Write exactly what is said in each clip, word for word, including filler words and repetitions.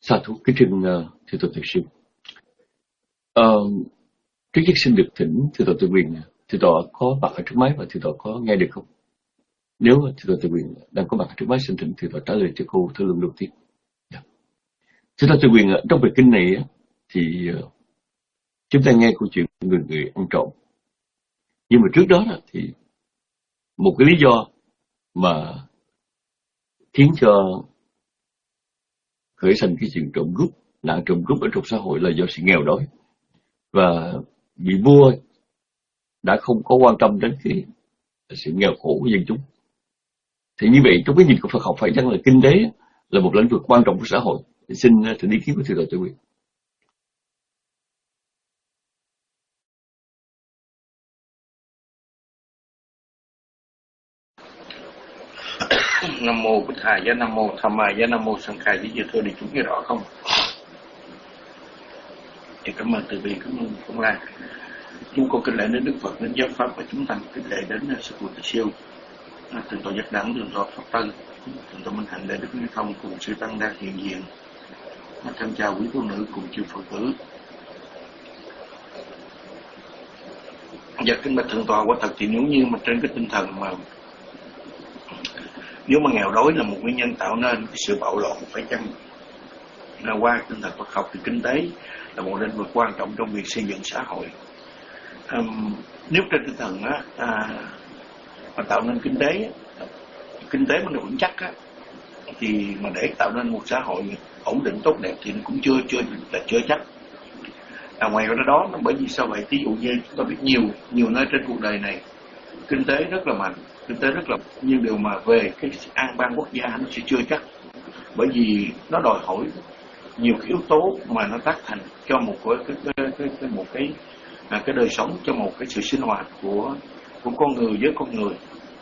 Sa thú kính trân uh, thưa tổ thầy sư. Uh, trước nhất xin được thỉnh thưa tổ tự quyền, thưa tổ có mặt ở trước máy và thưa tổ có nghe được không? Nếu thưa tổ tự quyền đang có mặt ở trước máy, xin thỉnh thưa tổ trả lời cho cô thưa lượng đầu tiên. Yeah. Thưa tổ tự quyền, trong bài kinh này thì uh, chúng ta nghe câu chuyện người người ăn trộm. Nhưng mà trước đó thì một cái lý do mà khiến cho khởi sinh cái chuyện trộm cướp, nạn trộm cướp ở trong xã hội là do sự nghèo đói, và vị vua đã không có quan tâm đến cái sự nghèo khổ của dân chúng. Thì như vậy trong cái nhìn của Phật học phải chăng là kinh tế là một lĩnh vực quan trọng của xã hội? Thì xin thỉnh ý kiến của thưa tổ tự quyền. Nam mô Bụt Thầy, Nam mô Tham Mai, Nam mô Sang Khai. Giờ thưa đi chúng nghe rõ không? Thì cảm ơn từ bi, cảm ơn Phong Lan. Chúng con kính lễ đến Đức Phật, đến giáo pháp, và chúng ta kính lễ đến sư phụ Tỳ Siêu, thượng tọa Giác Đẳng, thượng tọa Pháp Tân, thượng tọa Minh Hạnh, Lễ Đức Như Thông cùng sư tăng đang hiện diện. Thân chào quý cô nữ cùng chư Phật tử. Dạ kính bạch thượng tọa, quả thật thì nếu như mà trên cái tinh thần mà nếu mà nghèo đói là một nguyên nhân tạo nên cái sự bạo loạn, phải chăng là qua tinh thần Phật học thì kinh tế là một lĩnh vực quan trọng trong việc xây dựng xã hội. Um, nếu trên tinh thần á, à, mà tạo nên kinh tế, kinh tế mà nó vững chắc á, thì mà để tạo nên một xã hội ổn định tốt đẹp thì nó cũng chưa chưa là chưa chắc. À, ngoài ra đó, nó bởi vì sao vậy? Ví dụ như chúng ta biết nhiều nhiều nơi trên cuộc đời này kinh tế rất là mạnh, kinh tế rất là, nhưng điều mà về cái an bang quốc gia nó sẽ chưa chắc, bởi vì nó đòi hỏi nhiều cái yếu tố mà nó tác thành cho một cái cái cái, cái, cái một cái à, cái đời sống, cho một cái sự sinh hoạt của của con người với con người.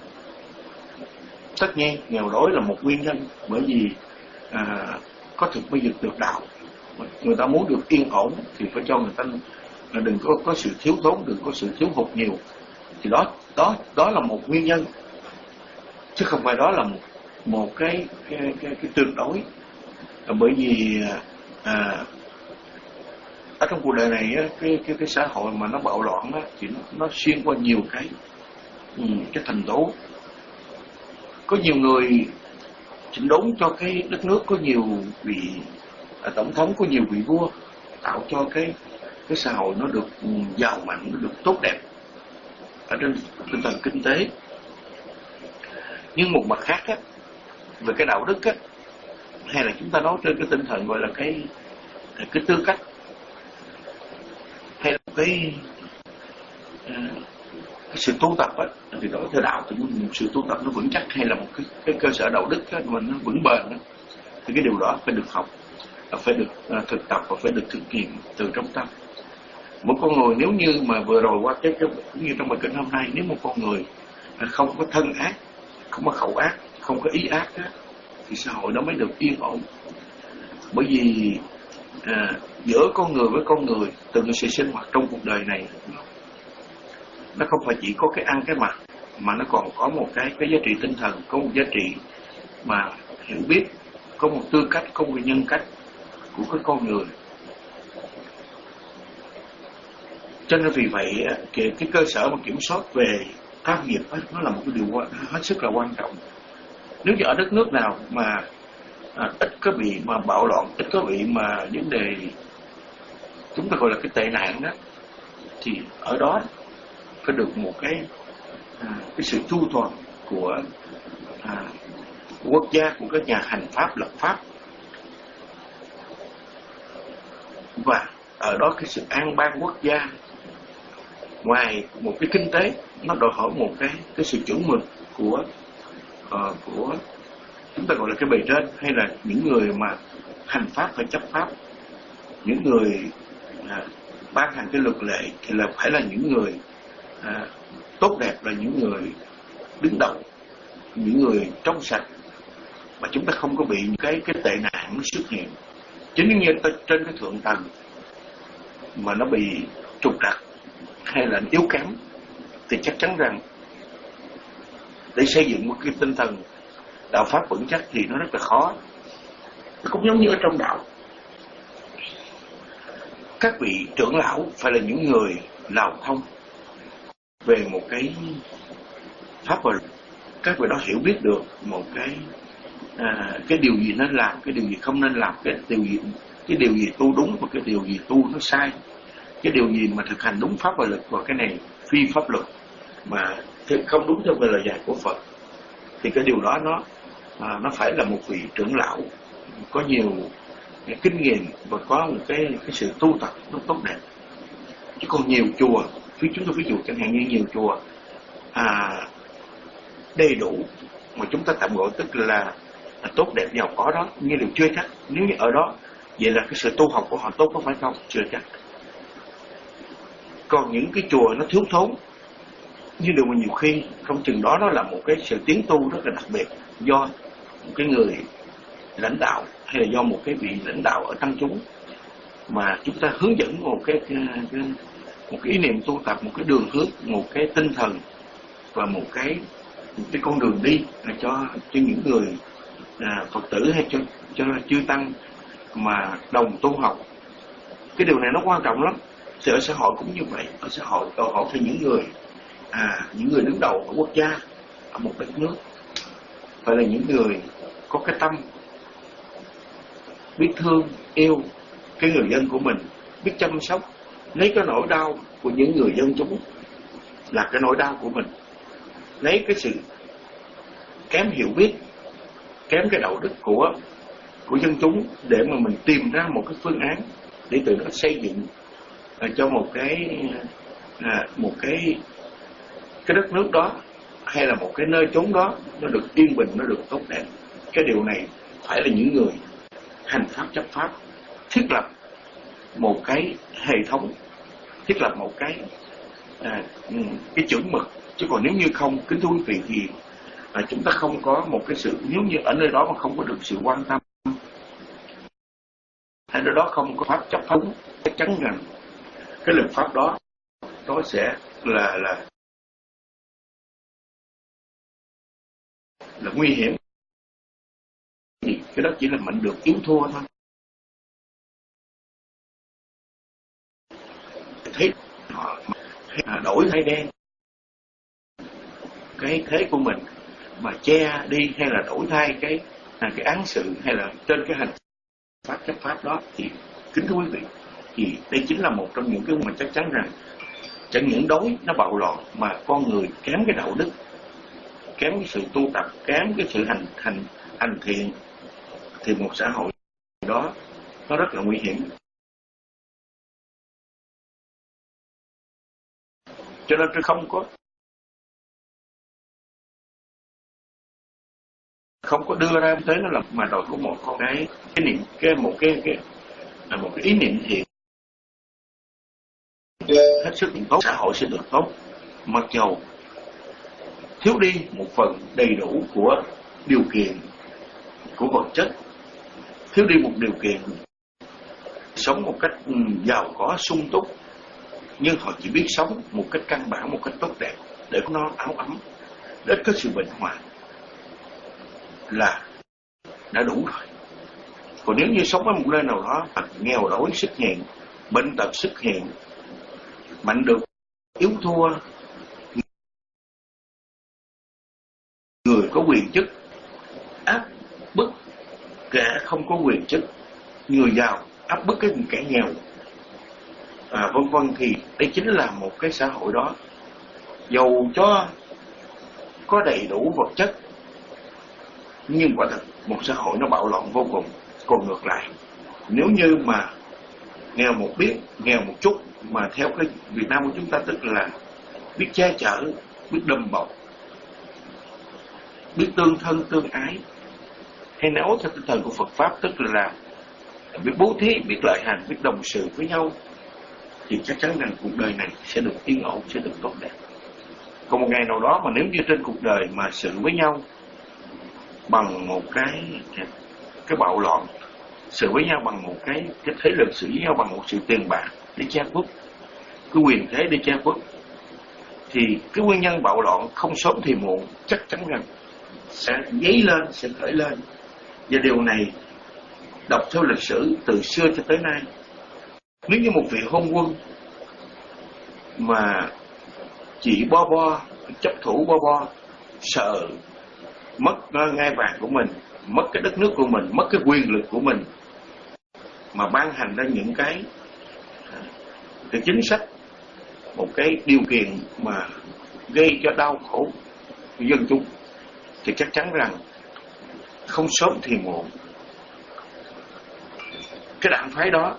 Tất nhiên nghèo đói là một nguyên nhân, bởi vì à, có thực mới được được đạo. Người ta muốn được yên ổn thì phải cho người ta đừng có có sự thiếu thốn, đừng có sự thiếu hụt nhiều. Thì đó đó đó là một nguyên nhân, chứ không phải đó là một, một cái cái cái, cái tuyệt đối. Bởi vì à, ở trong cuộc đời này cái cái cái xã hội mà nó bạo loạn đó, thì nó, nó xuyên qua nhiều cái cái thành tố. Có nhiều người chỉnh đốn cho cái đất nước, có nhiều vị à, tổng thống, có nhiều vị vua tạo cho cái cái xã hội nó được giàu mạnh, nó được tốt đẹp ở trên tinh thần kinh tế. Nhưng một mặt khác á, về cái đạo đức á, hay là chúng ta nói trên cái tinh thần gọi là cái cái tư cách, hay là cái cái sự tu tập á, thì đối theo đạo thì một sự tu tập nó vững chắc, hay là một cái cái cơ sở đạo đức á, mà nó vững bền á, thì cái điều đó phải được học, phải được uh, thực tập và phải được thực hiện từ trong tâm. Một con người nếu như mà vừa rồi qua cái, cái cũng như trong bài kinh hôm nay, nếu một con người không có thân ác, không có khẩu ác, không có ý ác á, thì xã hội nó mới được yên ổn. Bởi vì à, giữa con người với con người, từ cái sự sinh hoạt trong cuộc đời này, nó không phải chỉ có cái ăn cái mặc, mà nó còn có một cái cái giá trị tinh thần, có một giá trị mà hiểu biết, có một tư cách, có một nhân cách của cái con người. Cho nên vì vậy cái, cái cơ sở mà kiểm soát về tác nghiệp ấy, nó là một cái điều hết sức là quan trọng. Nếu như ở đất nước nào mà à, ít có bị mà bạo loạn, ít có bị mà vấn đề chúng ta gọi là cái tệ nạn đó, thì ở đó phải được một cái à, cái sự chu toàn của, à, của quốc gia, của các nhà hành pháp, lập pháp. Và ở đó cái sự an bang quốc gia, ngoài một cái kinh tế, nó đòi hỏi một cái cái sự chuẩn mực của uh, của chúng ta gọi là cái bề trên, hay là những người mà hành pháp phải chấp pháp, những người uh, ban hành cái luật lệ thì là phải là những người uh, tốt đẹp, là những người đứng đầu, những người trong sạch, mà chúng ta không có bị những cái cái tệ nạn nó xuất hiện. Chính như trên cái thượng tầng mà nó bị trục trặc hay là yếu kém, thì chắc chắn rằng để xây dựng một cái tinh thần đạo pháp vững chắc thì nó rất là khó. Nó cũng giống như ở trong đạo, các vị trưởng lão phải là những người lào thông về một cái pháp và các vị đó hiểu biết được một cái à, cái điều gì nên làm, cái điều gì không nên làm, cái điều gì cái điều gì tu đúng và cái điều gì tu nó sai, cái điều gì mà thực hành đúng pháp và lực và cái này phi pháp luật mà không đúng theo lời dạy của Phật, thì cái điều đó nó à, nó phải là một vị trưởng lão có nhiều cái kinh nghiệm và có một cái cái sự tu tập nó tốt đẹp. Chứ còn nhiều chùa, phía chúng tôi ví dụ chẳng hạn như nhiều chùa à, đầy đủ mà chúng ta tạm gọi tức là, là tốt đẹp giàu có đó, nhưng đều chưa chắc. Nếu như ở đó vậy là cái sự tu học của họ tốt có phải không? Chưa chắc. Còn những cái chùa nó thiếu thốn, như điều mà nhiều khi không chừng đó nó là một cái sự tiến tu rất là đặc biệt do một cái người lãnh đạo hay là do một cái vị lãnh đạo ở tăng chúng mà chúng ta hướng dẫn một cái, cái, cái một cái ý niệm tu tập, một cái đường hướng, một cái tinh thần và một cái một cái con đường đi là cho cho những người à, Phật tử hay cho cho chư tăng mà đồng tu học. Cái điều này nó quan trọng lắm. Thì ở xã hội cũng như vậy, ở xã hội đòi hỏi thì những người à những người đứng đầu ở quốc gia, ở một đất nước phải là những người có cái tâm biết thương yêu cái người dân của mình, biết chăm sóc, lấy cái nỗi đau của những người dân chúng là cái nỗi đau của mình, lấy cái sự kém hiểu biết, kém cái đạo đức của của dân chúng để mà mình tìm ra một cái phương án để từ đó xây dựng à, cho một cái à, một cái cái đất nước đó hay là một cái nơi chốn đó nó được yên bình, nó được tốt đẹp. Cái điều này phải là những người hành pháp chấp pháp, thiết lập một cái hệ thống, thiết lập một cái à, cái chuẩn mực. Chứ còn nếu như không, kính thưa quý vị, thì à, chúng ta không có một cái sự, nếu như ở nơi đó mà không có được sự quan tâm, hay nơi đó không có pháp chấp pháp, chắc chắn rằng cái luật pháp đó nó sẽ là là là nguy hiểm. Thì cái đó chỉ là mệnh được yếu thua thôi. Thấy họ đổi thay đen cái thế của mình mà che đi hay là đổi thay cái cái án sự hay là trên cái hành pháp chấp pháp đó, thì kính thưa quý vị, thì đây chính là một trong những cái mà chắc chắn rằng chẳng những đối nó bạo loạn mà con người kém cái đạo đức, kém cái sự tu tập, kém cái sự hành hành hành thiện, thì một xã hội đó nó rất là nguy hiểm. Cho nên tôi không có không có đưa ra thế nó là mà đòi có một con cái cái niệm cái một cái cái là một cái ý niệm thiện hết sức tốt, xã hội sẽ được tốt. Mặc dầu thiếu đi một phần đầy đủ của điều kiện của vật chất, thiếu đi một điều kiện sống một cách giàu có sung túc, nhưng họ chỉ biết sống một cách căn bản, một cách tốt đẹp để có nó áo ấm, để có sự bình hòa là đã đủ rồi. Còn nếu như sống ở một nơi nào đó nghèo đói xuất hiện, bệnh tật xuất hiện, mạnh được yếu thua, người có quyền chức áp bức kẻ không có quyền chức, người giàu áp bức cái kẻ nghèo, à, vân vân, thì đây chính là một cái xã hội đó. Dầu cho có đầy đủ vật chất, nhưng quả thật một xã hội nó bạo loạn vô cùng. Còn ngược lại, nếu như mà nghèo một biết, nghèo một chút, mà theo cái Việt Nam của chúng ta tức là biết che chở, biết đùm bọc, biết tương thân tương ái, hay nói theo tinh thần của Phật Pháp tức là biết bố thí, biết lợi hành, biết đồng sự với nhau, thì chắc chắn rằng cuộc đời này sẽ được yên ổn, sẽ được tốt đẹp. Còn một ngày nào đó mà nếu như trên cuộc đời mà sự với nhau bằng một cái cái bạo loạn, sự với nhau bằng một cái cái thế lực, sự với nhau bằng một sự tiền bạc để che khuất, cái quyền thế để che khuất, thì cái nguyên nhân bạo loạn không sớm thì muộn chắc chắn rằng sẽ dấy lên, sẽ khởi lên. Và điều này đọc theo lịch sử từ xưa cho tới nay Nếu như một vị hôn quân mà chỉ bo bo, chấp thủ bo bo, sợ mất ngai vàng của mình, mất cái đất nước của mình, mất cái quyền lực của mình, mà ban hành ra những cái cái chính sách, một cái điều kiện mà gây cho đau khổ dân chúng, thì chắc chắn rằng không sớm thì muộn cái đảng phái đó,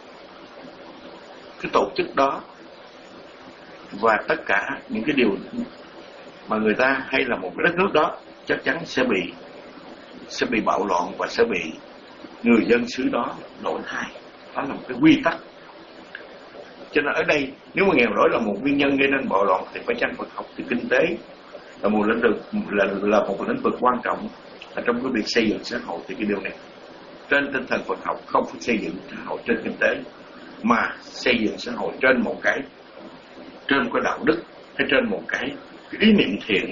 cái tổ chức đó và tất cả những cái điều mà người ta hay là một cái đất nước đó chắc chắn sẽ bị sẽ bị bạo loạn và sẽ bị người dân xứ đó đổi thay. Đó là một cái quy tắc. Cho nên ở đây nếu mà nghèo đói là một nguyên nhân gây nên bạo loạn thì phải chăng Phật học thì kinh tế là một lĩnh vực là, là một lĩnh vực quan trọng ở trong cái việc xây dựng xã hội. Thì cái điều này trên tinh thần Phật học không phải xây dựng xã hội trên kinh tế, mà xây dựng xã hội trên một cái trên một cái đạo đức hay trên một cái, cái ý niệm thiện.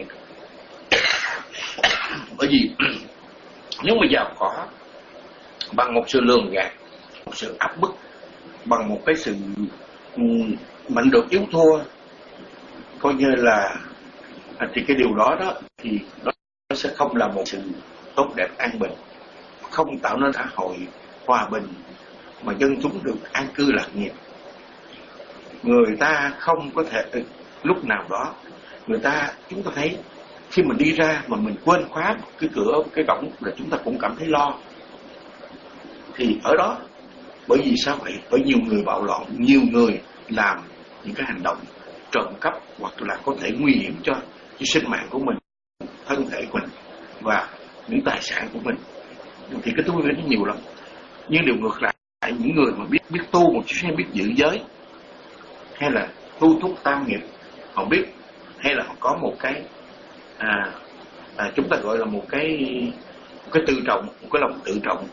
Bởi vì nếu mà giàu có bằng một sự lường gạt, một sự áp bức, bằng một cái sự mạnh được yếu thua, coi như là thì cái điều đó đó thì nó sẽ không là một sự tốt đẹp an bình, không tạo nên xã hội hòa bình mà dân chúng được an cư lạc nghiệp. Người ta không có thể lúc nào đó người ta chúng ta thấy khi mình đi ra mà mình quên khóa cái cửa cái cổng là chúng ta cũng cảm thấy lo. Thì ở đó bởi vì sao vậy? Bởi nhiều người bạo loạn, nhiều người làm những cái hành động trộm cắp hoặc là có thể nguy hiểm cho cái sinh mạng của mình, thân thể của mình và những tài sản của mình. Thì cái thú vị nó nhiều lắm. Nhưng điều ngược lại, những người mà biết biết tu một chút, hay biết giữ giới, hay là tu thúc tam nghiệp, họ biết, hay là họ có một cái à, à, chúng ta gọi là một cái một cái tự trọng, một cái lòng tự trọng.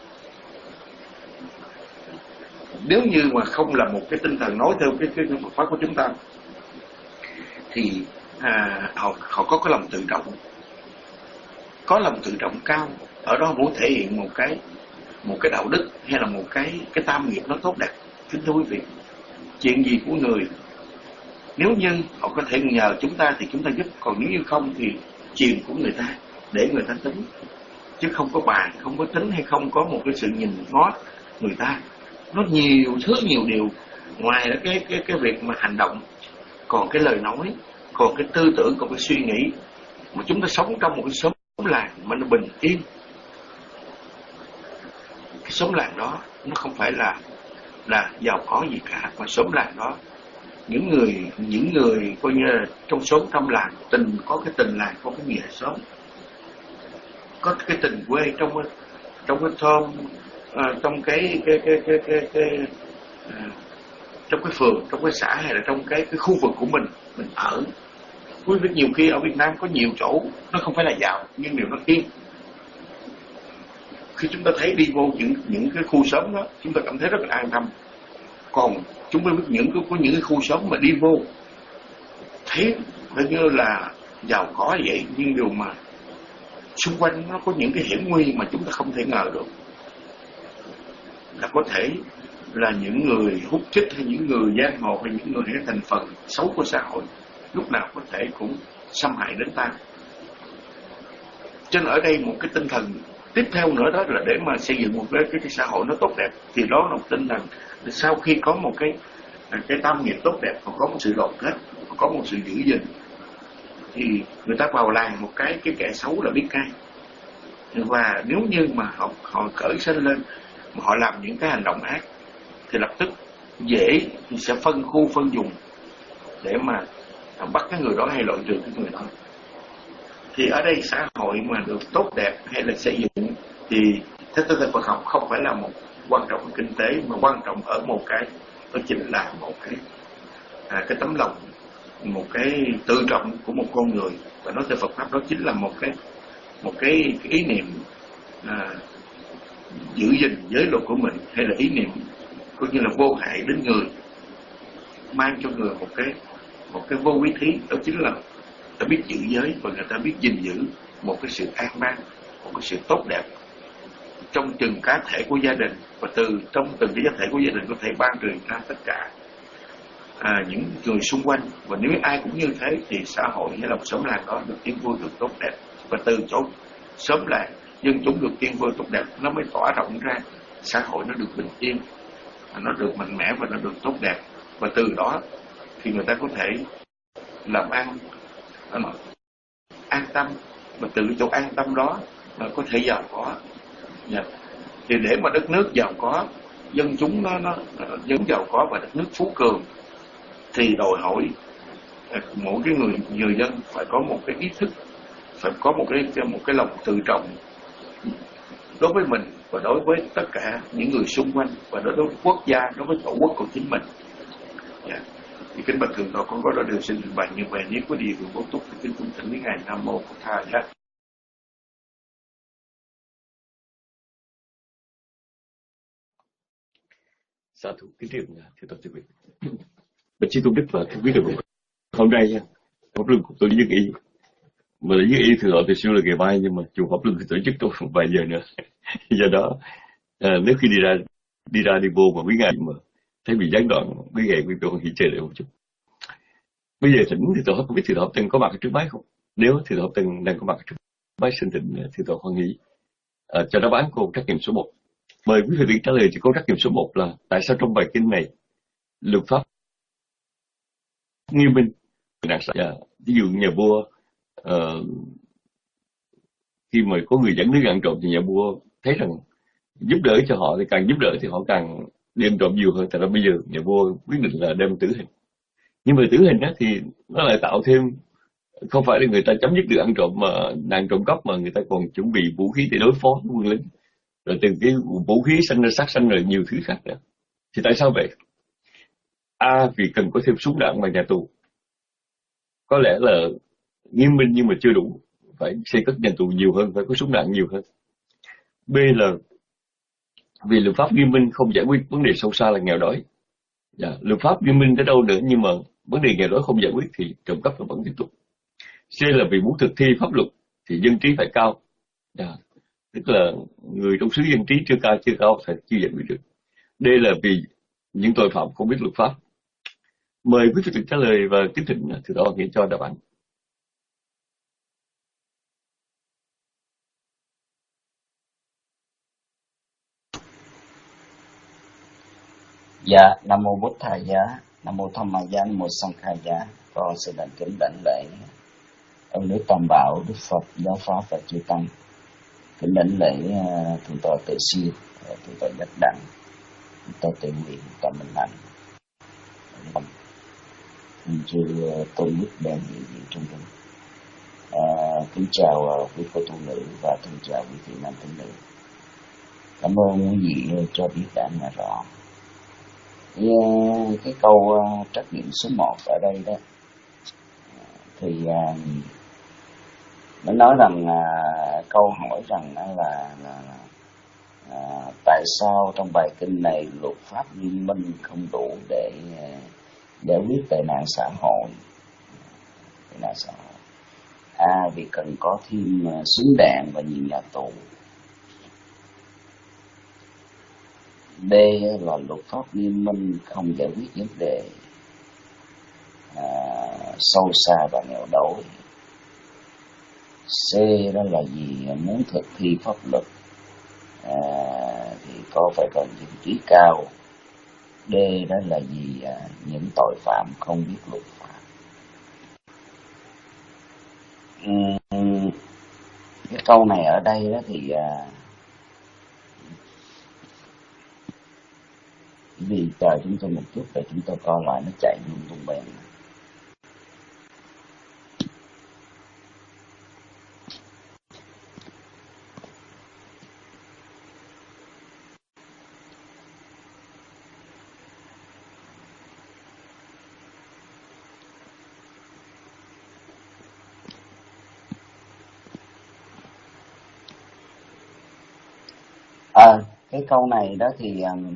Nếu như mà không là một cái tinh thần nói theo cái cái, cái Phật pháp của chúng ta thì à, họ họ có cái lòng tự trọng, có lòng tự trọng cao, ở đó muốn thể hiện một cái một cái đạo đức hay là một cái cái tam nghiệp nó tốt đẹp. Kính thưa quý vị, chuyện gì của người nếu như họ có thể nhờ chúng ta thì chúng ta giúp, còn nếu như không thì chuyện của người ta để người ta tính, chứ không có bàn, không có tính, hay không có một cái sự nhìn ngó người ta. Nó nhiều thứ nhiều điều ngoài cái cái cái việc mà hành động, còn cái lời nói, còn cái tư tưởng, còn cái suy nghĩ mà chúng ta sống trong một cái xóm làng mà nó bình yên. Cái xóm làng đó nó không phải là là giàu có gì cả, mà xóm làng đó những người những người coi như là trong xóm trong làng tình, có cái tình làng, có cái nghĩa xóm, có cái tình quê trong trong cái thôn, à, trong cái cái cái cái cái, cái à, trong cái phường, trong cái xã, hay là trong cái cái khu vực của mình mình ở. Quý vị, nhiều khi ở Việt Nam có nhiều chỗ nó không phải là giàu nhưng điều nó yên. Khi chúng ta thấy đi vô những những cái khu xóm đó, chúng ta cảm thấy rất là an tâm. Còn chúng ta biết những cái có những cái khu xóm mà đi vô thấy hình như là giàu có vậy, nhưng điều mà xung quanh nó có những cái hiểm nguy mà chúng ta không thể ngờ được. Là có thể là những người hút chích, hay những người giang hồ, hay những người hay thành phần xấu của xã hội lúc nào có thể cũng xâm hại đến ta. Cho nên ở đây một cái tinh thần tiếp theo nữa đó là để mà xây dựng một cái, cái, cái xã hội nó tốt đẹp, thì đó là một tinh thần sau khi có một cái cái tam nghiệp tốt đẹp, còn có một sự đoàn kết, còn có một sự giữ gìn, thì người ta vào làng một cái cái kẻ xấu là biết ngay. Và nếu như mà họ họ khởi sinh lên mà họ làm những cái hành động ác thì lập tức dễ thì sẽ phân khu phân vùng để mà bắt cái người đó hay loại trừ cái người đó. Thì ở đây xã hội mà được tốt đẹp hay là xây dựng thì theo tinh thần Phật học không phải là một quan trọng kinh tế, mà quan trọng ở một cái, đó chính là một cái à, cái tấm lòng, một cái tự trọng của một con người. Và nói theo Phật pháp đó chính là một cái một cái, cái ý niệm à, giữ gìn giới luật của mình, hay là ý niệm coi như là vô hại đến người, mang cho người một cái một cái vô quý thí. Đó chính là ta biết giữ giới và người ta biết gìn giữ một cái sự an ban, một cái sự tốt đẹp trong từng cá thể của gia đình, và từ trong từng cái cá thể của gia đình có thể ban truyền ra tất cả à, những người xung quanh. Và nếu ai cũng như thế thì xã hội hay là một xóm làng đó được yên vui, được tốt đẹp. Và từ chỗ xóm làng dân chúng được yên vui tốt đẹp, nó mới tỏa rộng ra, xã hội nó được bình yên, nó được mạnh mẽ và nó được tốt đẹp. Và từ đó thì người ta có thể làm ăn an tâm, và từ chỗ an tâm đó mà có thể giàu có. Yeah. Thì để mà đất nước giàu có, dân chúng nó nó dân giàu có và đất nước phú cường, thì đòi hỏi mỗi cái người người dân phải có một cái ý thức, phải có một cái một cái lòng tự trọng đối với mình và đối với tất cả những người xung quanh, và đối với quốc gia, đối với tổ quốc của chính mình. Yeah. Thì kính bạch thượng tọa, con có đó điều xin trình bày như vậy. Nếu có điều bổ túc thì kính cung thỉnh với ngài. Nam mô Phật Tha. Yeah. Sa thú kính thưa thưa tọa quý vị. Bạch Chí Tôn Đức và thưa quý vị, hôm nay nha, pháp luân của tôi với y, mà với y thì họ từ xưa là ngày mai, nhưng mà chùa pháp luân thì tổ chức trong một vài giờ nữa. Do đó à, nếu khi đi ra đi ra đi vô mà quý ngài mà thấy bị gián đoạn, quý ngài quý vị hãy chờ đợi một chút. Bây giờ thỉnh thì tôi không biết thì họ từng có mặt ở trước máy không? Nếu thì họ từng đang có mặt ở trước máy, xin thỉnh thì tôi hoan nghỉ à, cho đáp án câu trắc nghiệm số một. Mời quý vị trả lời cho câu trắc nghiệm số một là tại sao trong bài kinh này luật pháp nghiêm minh đáng sợ. Yeah. Ví dụ nhà vua uh, khi mà có người dẫn nước ăn trộm thì nhà vua thấy rằng giúp đỡ cho họ thì càng giúp đỡ thì họ càng đem trộm nhiều hơn. Tại ra bây giờ nhà vua quyết định là đem tử hình. Nhưng mà tử hình đó thì nó lại tạo thêm, không phải là người ta chấm dứt được ăn trộm mà nạn trộm cắp, mà người ta còn chuẩn bị vũ khí để đối phó với quân lính, rồi từng cái vũ khí sanh ra sát sanh rồi nhiều thứ khác nữa. Thì tại sao vậy? A, vì cần có thêm súng đạn và nhà tù, có lẽ là nghiêm minh nhưng mà chưa đủ, phải xây cất nhà tù nhiều hơn, phải có súng đạn nhiều hơn. B là vì luật pháp nghiêm minh không giải quyết vấn đề sâu xa là nghèo đói. Dạ, luật pháp nghiêm minh tới đâu nữa nhưng mà vấn đề nghèo đói không giải quyết thì trộm cắp vẫn tiếp tục. C là vì muốn thực thi pháp luật thì dân trí phải cao. Dạ, tức là người trong xứ dân trí chưa cao chưa cao phải chưa giải quyết được. D là vì những tội phạm không biết luật pháp. Mời quý vị tự trả lời và kính thỉnh từ đó nghĩ cho đáp án. Dạ, Nam mô Bụt Thầy Giá, Nam mô Tham Ma Giá, Nam mô Sang Khai Giá. Con xin đảnh kính đảnh lễ ơn đức Tam Bảo, Đức Phật, Giáo Pháp và chư Tăng. Kính đảnh lễ uh, thượng tọa Tự Siêu, uh, thượng tọa Nhất Đẳng, thượng tọa Tự Nguyện, thượng tọa Minh Hạnh. Kính chư uh, tôn đức đang hiện diện trong chúng. Uh, kính chào uh, quý cô tu nữ và thân chào quý thị nam tín nữ. Cảm ơn quý vị uh, cho biết đã nghe rõ. Thì, uh, cái câu uh, trắc nghiệm số một ở đây đó, thì uh, nó nói rằng uh, câu hỏi rằng uh, là, là uh, tại sao trong bài kinh này luật pháp nghiêm minh không đủ để uh, giải quyết tệ nạn xã hội. Tệ nạn xã hội. A, vì cần có thêm uh, súng đạn và nhiều nhà tù. B là luật pháp nghiêm minh không giải quyết vấn đề à, sâu xa và nghèo đói. C đó là gì, muốn thực thi pháp luật à, thì có phải cần dân trí cao. D đó là gì, à, những tội phạm không biết luật pháp. uhm, cái câu này ở đây đó thì à, vì chờ chúng tôi một chút để chúng tôi coi lại nó chạy lung tung bèn. À, cái câu này đó thì um,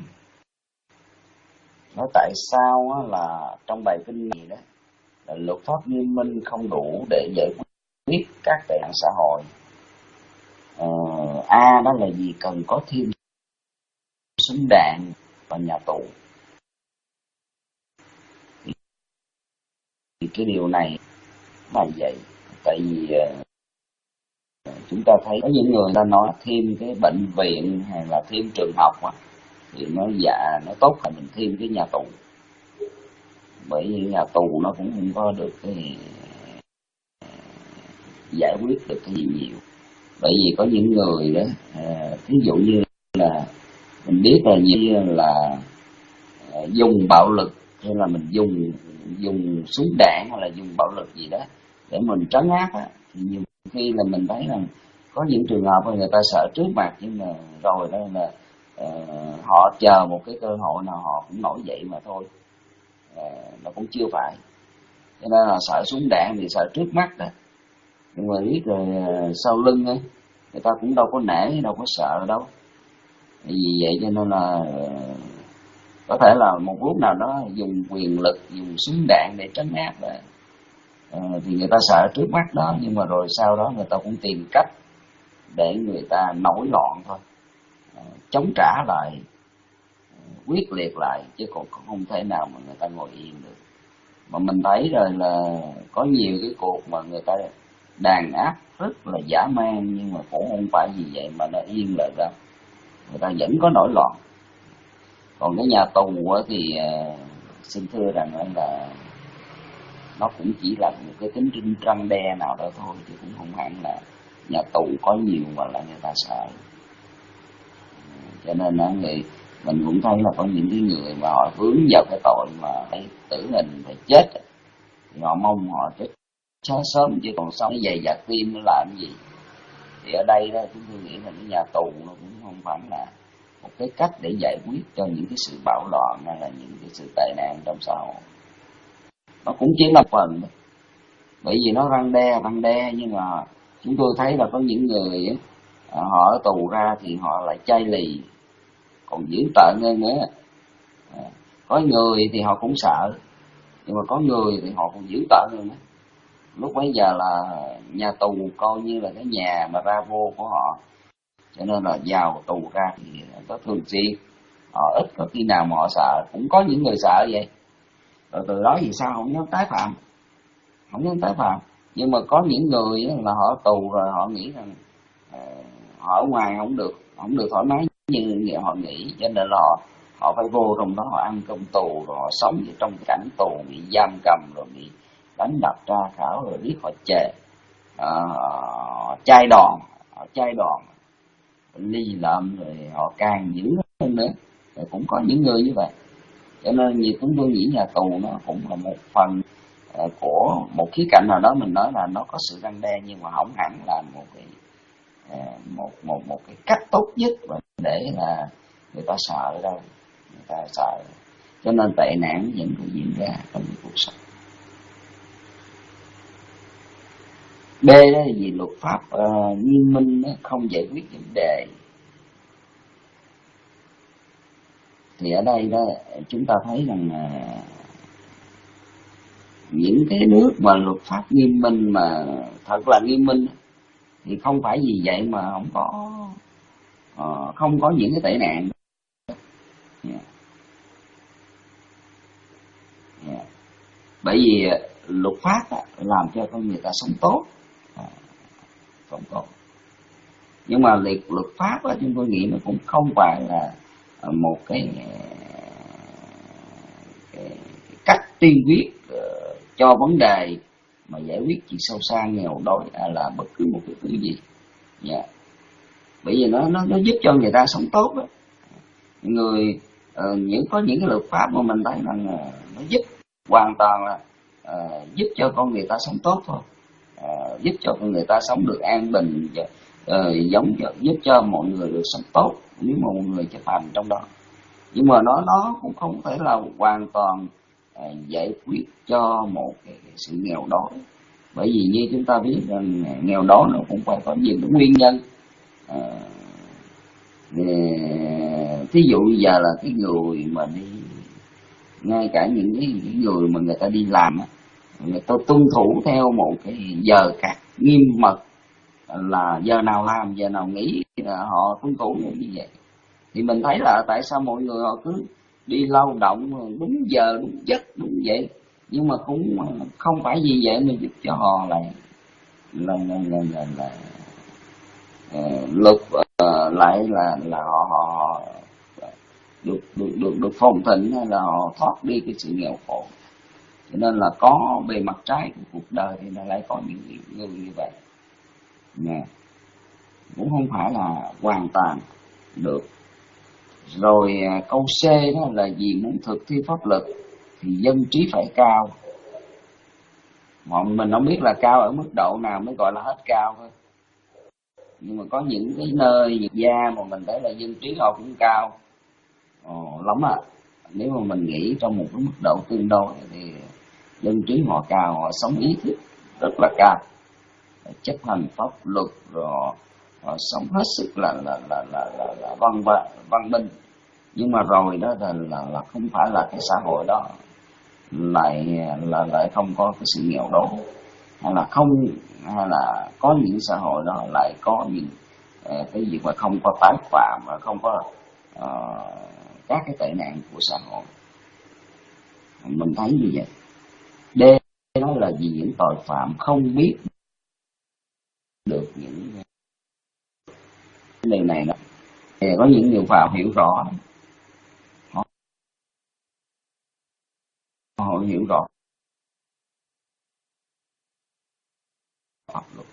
nói tại sao á, là trong bài kinh này đó là luật pháp nghiêm minh không đủ để giải quyết các tệ nạn xã hội. Ờ, A đó là gì? Cần có thêm súng đạn và nhà tù. Thì cái điều này là vậy. Tại vì chúng ta thấy có những người ta nói thêm cái bệnh viện hay là thêm trường học á, thì nó dạ nó tốt là mình thêm cái nhà tù. Bởi vì nhà tù nó cũng không có được cái giải quyết được cái gì nhiều. Bởi vì có những người đó, à, ví dụ như là mình biết là như là à, dùng bạo lực hay là mình dùng dùng súng đạn hay là dùng bạo lực gì đó để mình trấn áp á, thì nhiều khi là mình thấy rằng có những trường hợp mà người ta sợ trước mặt, nhưng mà rồi đó là uh, họ chờ một cái cơ hội nào họ cũng nổi dậy mà thôi. Uh, nó cũng chưa phải. Cho nên là sợ súng đạn thì sợ trước mắt đó, nhưng mà biết rồi uh, sau lưng ấy người ta cũng đâu có nể, đâu có sợ đâu. Vì vậy cho nên là uh, có thể là một lúc nào đó dùng quyền lực, dùng súng đạn để trấn áp là, uh, thì người ta sợ trước mắt đó, nhưng mà rồi sau đó người ta cũng tìm cách để người ta nổi loạn thôi, uh, chống trả lại, uh, quyết liệt lại, chứ còn không thể nào mà người ta ngồi yên được. Mà mình thấy rồi là có nhiều cái cuộc mà người ta đàn áp rất là dã man, nhưng mà cũng không phải vì vậy mà nó yên lại đâu, người ta vẫn có nổi loạn. Còn cái nhà tù thì uh, xin thưa rằng là nó cũng chỉ là một cái tính trinh răng đe nào đó thôi, chứ cũng không hẳn là nhà tù có nhiều mà là người ta sợ. Cho nên là người mình cũng thấy là có những cái người mà họ vướng vào cái tội mà phải tử hình, phải chết, thì họ mong họ chết sớm sớm, chứ còn sống dày dặt tim nó làm cái gì. Thì ở đây đó chúng tôi nghĩ là cái nhà tù nó cũng không phải là một cái cách để giải quyết cho những cái sự bạo loạn hay là những cái sự tệ nạn trong xã hội. Nó cũng chỉ là phần đó. Bởi vì nó răn đe, răn đe, nhưng mà chúng tôi thấy là có những người ấy, họ ở tù ra thì họ lại chai lì, còn dữ tợn hơn nữa. Có người thì họ cũng sợ, nhưng mà có người thì họ còn dữ tợn hơn nữa. Lúc bấy giờ là nhà tù coi như là cái nhà mà ra vô của họ, cho nên là vào tù ra thì có thường xuyên, họ ít có khi nào mà họ sợ. Cũng có những người sợ vậy, rồi từ đó thì sao không dám tái phạm, không dám tái phạm. Nhưng mà có những người là họ tù rồi họ nghĩ rằng uh, họ ở ngoài không được, không được thoải mái như họ nghĩ, cho nên là họ họ phải vô trong đó, họ ăn cơm tù, rồi họ sống trong cảnh tù, bị giam cầm, rồi bị đánh đập tra khảo, rồi biết họ chề, uh, chai đòn, họ chai đòn, ly lợm, rồi họ càng dữ hơn nữa. Rồi cũng có những người như vậy. Cho nên như chúng tôi nghĩ nhà tù nó cũng là một phần uh, của một khía cạnh nào đó, mình nói là nó có sự răn đe, nhưng mà không hẳn là một cái uh, một một một cái cách tốt nhất để là người ta sợ đâu, người ta sợ. Cho nên tệ nạn vẫn có diễn ra trong cuộc sống. B đó là vì luật pháp uh, nghiêm minh đó, không giải quyết vấn đề. Thì ở đây đó chúng ta thấy rằng uh, những cái nước mà luật pháp nghiêm minh, mà thật là nghiêm minh, thì không phải vì vậy mà không có uh, không có những cái tệ nạn. Yeah. Yeah. Bởi vì uh, luật pháp uh, làm cho con người ta sống tốt, uh, sống tốt. Nhưng mà luật luật pháp uh, chúng tôi nghĩ nó cũng không phải là uh, một cái, uh, cái, cái cách tiên quyết uh, cho vấn đề mà giải quyết chuyện sâu xa, nghèo đói hay là bất cứ một cái thứ gì. Yeah. Bởi vì nó nó nó giúp cho người ta sống tốt đó. Người uh, những có những cái luật pháp mà mình thấy rằng uh, nó giúp hoàn toàn là uh, giúp cho con người ta sống tốt thôi, uh, giúp cho con người ta sống được an bình, uh, giống giúp cho mọi người được sống tốt nếu mà mọi người chấp hành trong đó. Nhưng mà nó nó cũng không thể là hoàn toàn uh, giải quyết cho một cái, cái sự nghèo đói. Bởi vì như chúng ta biết rằng nghèo đói nó cũng phải có nhiều cái nguyên nhân. Uh, Thí dụ giờ là cái người mà đi, ngay cả những cái, cái người mà người ta đi làm, người ta tuân thủ theo một cái giờ cạt nghiêm mật, là giờ nào làm giờ nào nghỉ, là họ tuân thủ như vậy. Thì mình thấy là tại sao mọi người họ cứ đi lao động đúng giờ đúng giấc đúng vậy, nhưng mà cũng không phải vì vậy mà giúp cho họ lại là là là là, là uh, lục uh, lại là là họ họ được được được được phong thịnh, hay là họ thoát đi cái sự nghèo khổ. Cho nên là có bề mặt trái của cuộc đời thì nó lại có những người như vậy. Nè, cũng không phải là hoàn toàn được. Rồi câu C đó là vì muốn thực thi pháp luật thì dân trí phải cao. Mà mình không biết là cao ở mức độ nào mới gọi là hết cao thôi. Nhưng mà có những cái nơi Việt gia mà mình thấy là dân trí họ cũng cao Ồ, lắm à. Nếu mà mình nghĩ trong một cái mức độ tương đối thì dân trí họ cao, họ sống ý thức rất là cao, chấp hành pháp luật, rồi họ sống hết sức là là là là, là, là văn văn minh. Nhưng mà rồi đó là, là là không phải là cái xã hội đó lại là lại không có cái sự nghèo đói, hay là không, hay là có những xã hội đó lại có những uh, cái việc mà không có tái phạm, và không có uh, các cái tệ nạn của xã hội. Mình thấy như vậy. D đó là vì những tội phạm không biết được những vấn đề này đó. Thì có những người phạm hiểu rõ, họ, họ hiểu rõ pháp luật.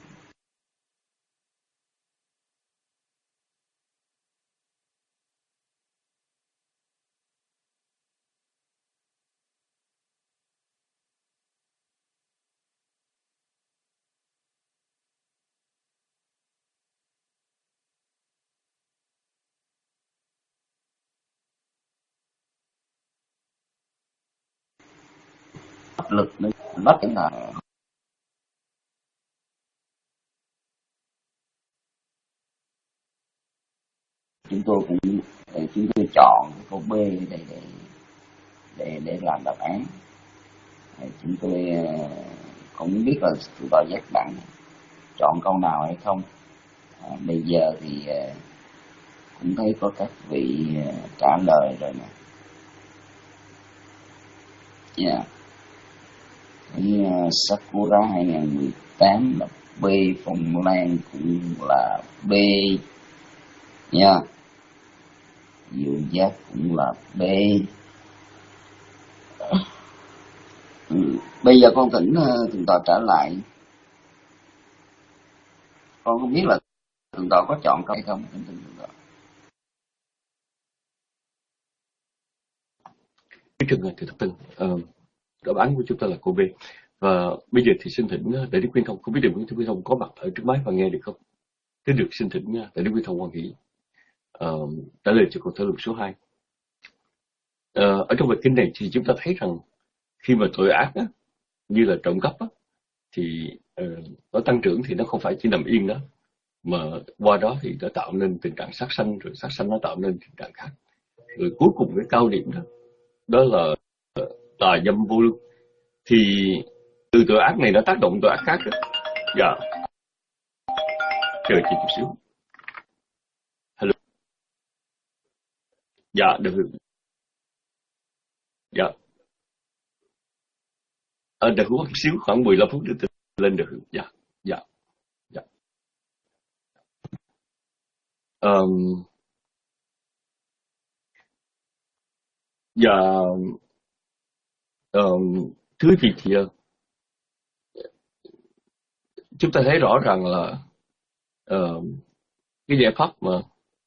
Pháp luật nó rất là chúng tôi cũng chúng tôi chọn câu B để để để để làm đáp án. Chúng tôi cũng biết là tụi tôi giác bạn chọn câu nào hay không. À, bây giờ thì cũng thấy có các vị trả lời rồi nè. Yeah. Cái uh, Sakura hai không một tám là B, Phong Lan cũng là B nha. Yeah. Diệu Giác cũng là B. Ừ. Bây giờ con thỉnh uh, thượng tọa trả lại. Con không biết là thượng tọa có chọn câu hay không. Cái trường hợp thì thập tinh uh, đáp án của chúng ta là cô B. Và bây giờ thì xin thỉnh Đại đức Quyên Thông, không biết Đại đức Quyên Thông có mặt ở trước máy và nghe được không? Thế được xin thỉnh Đại đức Quyên Thông Quan Hỷ uh, trả lời cho câu thảo luận số hai. Uh, ở trong bài kinh này thì chúng ta thấy rằng khi mà tội ác á, như là trộm cắp á, thì uh, nó tăng trưởng thì nó không phải chỉ nằm yên đó, mà qua đó thì nó tạo nên tình trạng sát sanh, rồi sát sanh nó tạo nên tình trạng khác, rồi cuối cùng cái cao điểm đó đó là uh, tà dâm vô lương. Thì từ tội ác này nó tác động tội ác khác đó. Dạ, chờ chị chút xíu. Hello. Dạ, được. Dạ. À, được một xíu, khoảng mười lăm phút nữa lên được. Dạ, dạ, dạ. Um, dạ, um, thưa quý vị thì uh, chúng ta thấy rõ ràng là uh, cái giải pháp mà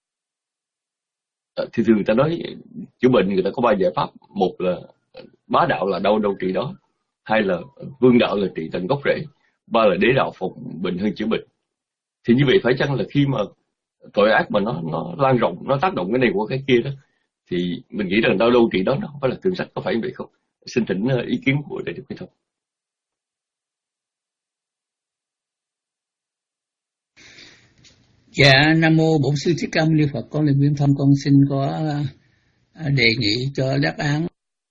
uh, thì thường người ta nói chữa bệnh người ta có ba giải pháp. Một là bá đạo là đâu đâu trị đó, hai là vương đạo là trị tận gốc rễ, ba là đế đạo phòng bệnh hơn chữa bệnh. Thì như vậy phải chăng là khi mà tội ác mà nó nó lan rộng, nó tác động cái này của cái kia đó, thì mình nghĩ rằng đâu đâu trị đó nó không phải là tường sách, có phải như vậy không? Xin thỉnh ý kiến của Đại đức Quyên Thông. Dạ, Nam Mô Bổn Sư Thích Ca Mâu Ni Phật. Con là Quyên Thông, con xin có đề nghị cho đáp án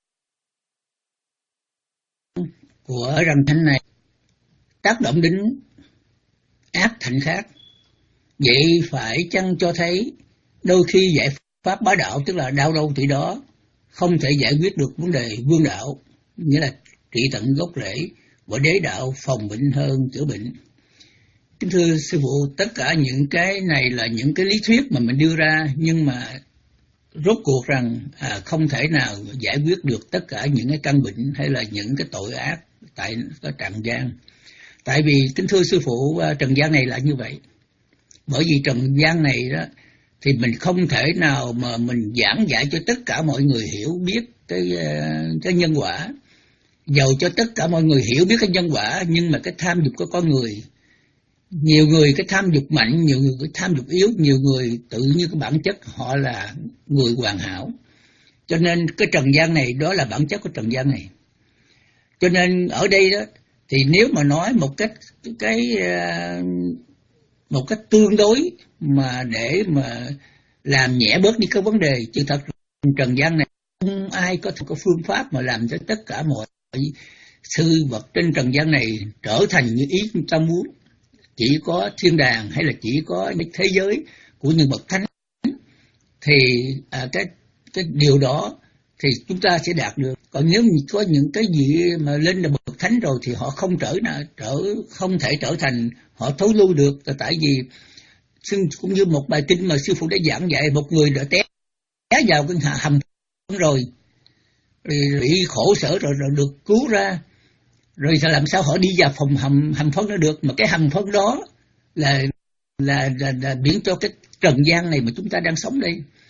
của răng thánh này. Tác động đến ác thành khác, Vậy phải chăng cho thấy đôi khi giải pháp bá đạo, tức là đau đâu trị đó, không thể giải quyết được vấn đề vương đạo, nghĩa là trị tận gốc rễ, và đế đạo phòng bệnh hơn chữa bệnh. Kính thưa sư phụ, tất cả những cái này là những cái lý thuyết mà mình đưa ra, nhưng mà rốt cuộc rằng à, không thể nào giải quyết được tất cả những cái căn bệnh hay là những cái tội ác tại cái trần gian. Tại vì kính thưa sư phụ, trần gian này là như vậy. Bởi vì trần gian này đó thì mình không thể nào mà mình giảng giải cho tất cả mọi người hiểu biết cái cái nhân quả. Dầu cho tất cả mọi người hiểu biết cái nhân quả, nhưng mà cái tham dục của con người, nhiều người cái tham dục mạnh, nhiều người cái tham dục yếu, nhiều người tự như cái bản chất họ là người hoàn hảo. Cho nên cái trần gian này đó là bản chất của trần gian này. Cho nên ở đây đó thì nếu mà nói một cách cái một cách tương đối mà để mà làm nhẹ bớt đi cái vấn đề, chứ thật trần gian này không ai có có phương pháp mà làm cho tất cả mọi sự vật trên trần gian này trở thành như ý chúng ta muốn. Chỉ có thiên đàng hay là chỉ có thế giới của những bậc thánh thì à, cái cái điều đó thì chúng ta sẽ đạt được. Còn nếu có những cái gì mà lên là bậc thánh rồi thì họ không trở nào trở không thể trở thành, họ thối lui được. Tại vì cũng như một bài kinh mà sư phụ đã giảng dạy, một người đã té vào cái hầm rồi bị khổ sở rồi, rồi được cứu ra, rồi làm sao họ đi vào phòng hầm hầm phân nó được, mà cái hầm phân đó là là là, là biến cho cái trần gian này mà chúng ta đang sống đây.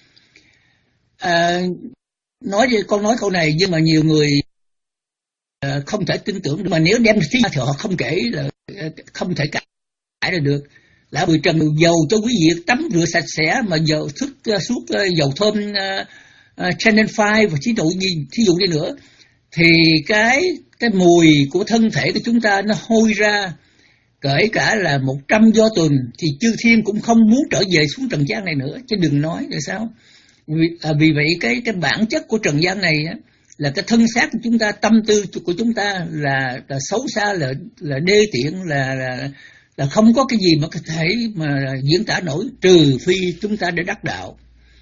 À, nói với con nói câu này nhưng mà nhiều người à, không thể tin tưởng, mà nếu đem thì họ không kể là không thể cãi ra được. Là bởi trần dầu cho quý vị tắm rửa sạch sẽ mà dầu xuất suốt dầu thơm uh, uh, Channel năm và thí dụ gì thí dụ đi nữa thì cái cái mùi của thân thể của chúng ta nó hôi ra, kể cả là một trăm do tuần thì chư thiên cũng không muốn trở về xuống trần gian này nữa, chứ đừng nói là sao. Vì, à, vì vậy cái cái bản chất của trần gian này á, là cái thân xác của chúng ta, tâm tư của chúng ta là, là xấu xa, là là đê tiện, là là là không có cái gì mà có thể mà diễn tả nổi, trừ phi chúng ta đã đắc đạo.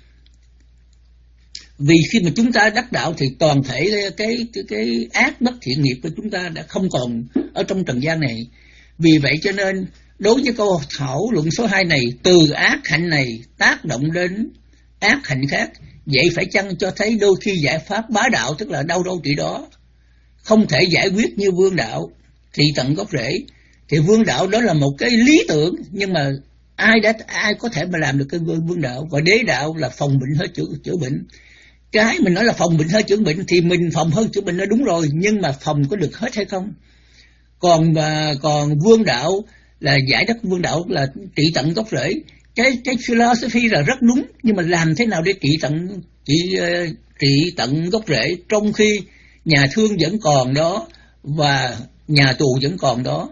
Vì khi mà chúng ta đắc đạo thì toàn thể cái cái cái ác bất thiện nghiệp của chúng ta đã không còn ở trong trần gian này. Vì vậy cho nên đối với câu thảo luận số hai này, từ ác hạnh này tác động đến ác hạnh khác, vậy phải chăng cho thấy đôi khi giải pháp bá đạo, tức là đau đâu trị đó, không thể giải quyết như vương đạo trị tận gốc rễ. Thì vương đạo đó là một cái lý tưởng, nhưng mà ai đã ai có thể mà làm được cái vương, vương đạo. Và đế đạo là phòng bệnh hơn chữa, chữa bệnh. Cái mình nói là phòng bệnh hơn chữa bệnh thì mình phòng hơn chữa bệnh là đúng rồi, nhưng mà phòng có được hết hay không? Còn mà còn vương đạo là giải đắc vương đạo là trị tận gốc rễ. Cái cái philosophy là rất đúng, nhưng mà làm thế nào để trị tận trị uh, trị tận gốc rễ trong khi nhà thương vẫn còn đó và nhà tù vẫn còn đó.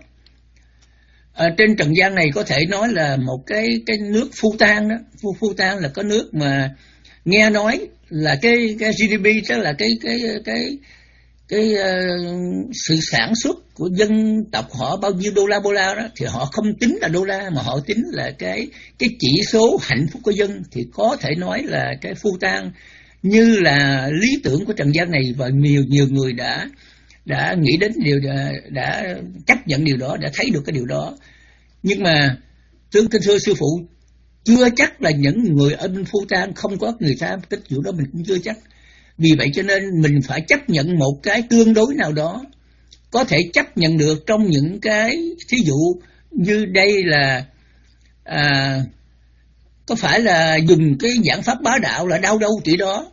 À, trên trần gian này có thể nói là một cái cái nước phu tan đó, phu phu tan là có nước mà nghe nói là cái cái giê đê pê, tức là cái cái cái cái uh, sự sản xuất của dân tộc họ bao nhiêu đô la đô la đó, thì họ không tính là đô la mà họ tính là cái cái chỉ số hạnh phúc của dân, thì có thể nói là cái phu tan như là lý tưởng của trần gian này, và nhiều nhiều người đã đã nghĩ đến điều đã, đã chấp nhận điều đó, đã thấy được cái điều đó. Nhưng mà thưa thưa sư phụ, chưa chắc là những người ở bên phu tan không có người ta cái vụ đó, mình cũng chưa chắc. Vì vậy cho nên mình phải chấp nhận một cái tương đối nào đó, có thể chấp nhận được trong những cái thí dụ như đây là à, có phải là dùng cái giảng pháp bá đạo là đau đâu trị đó.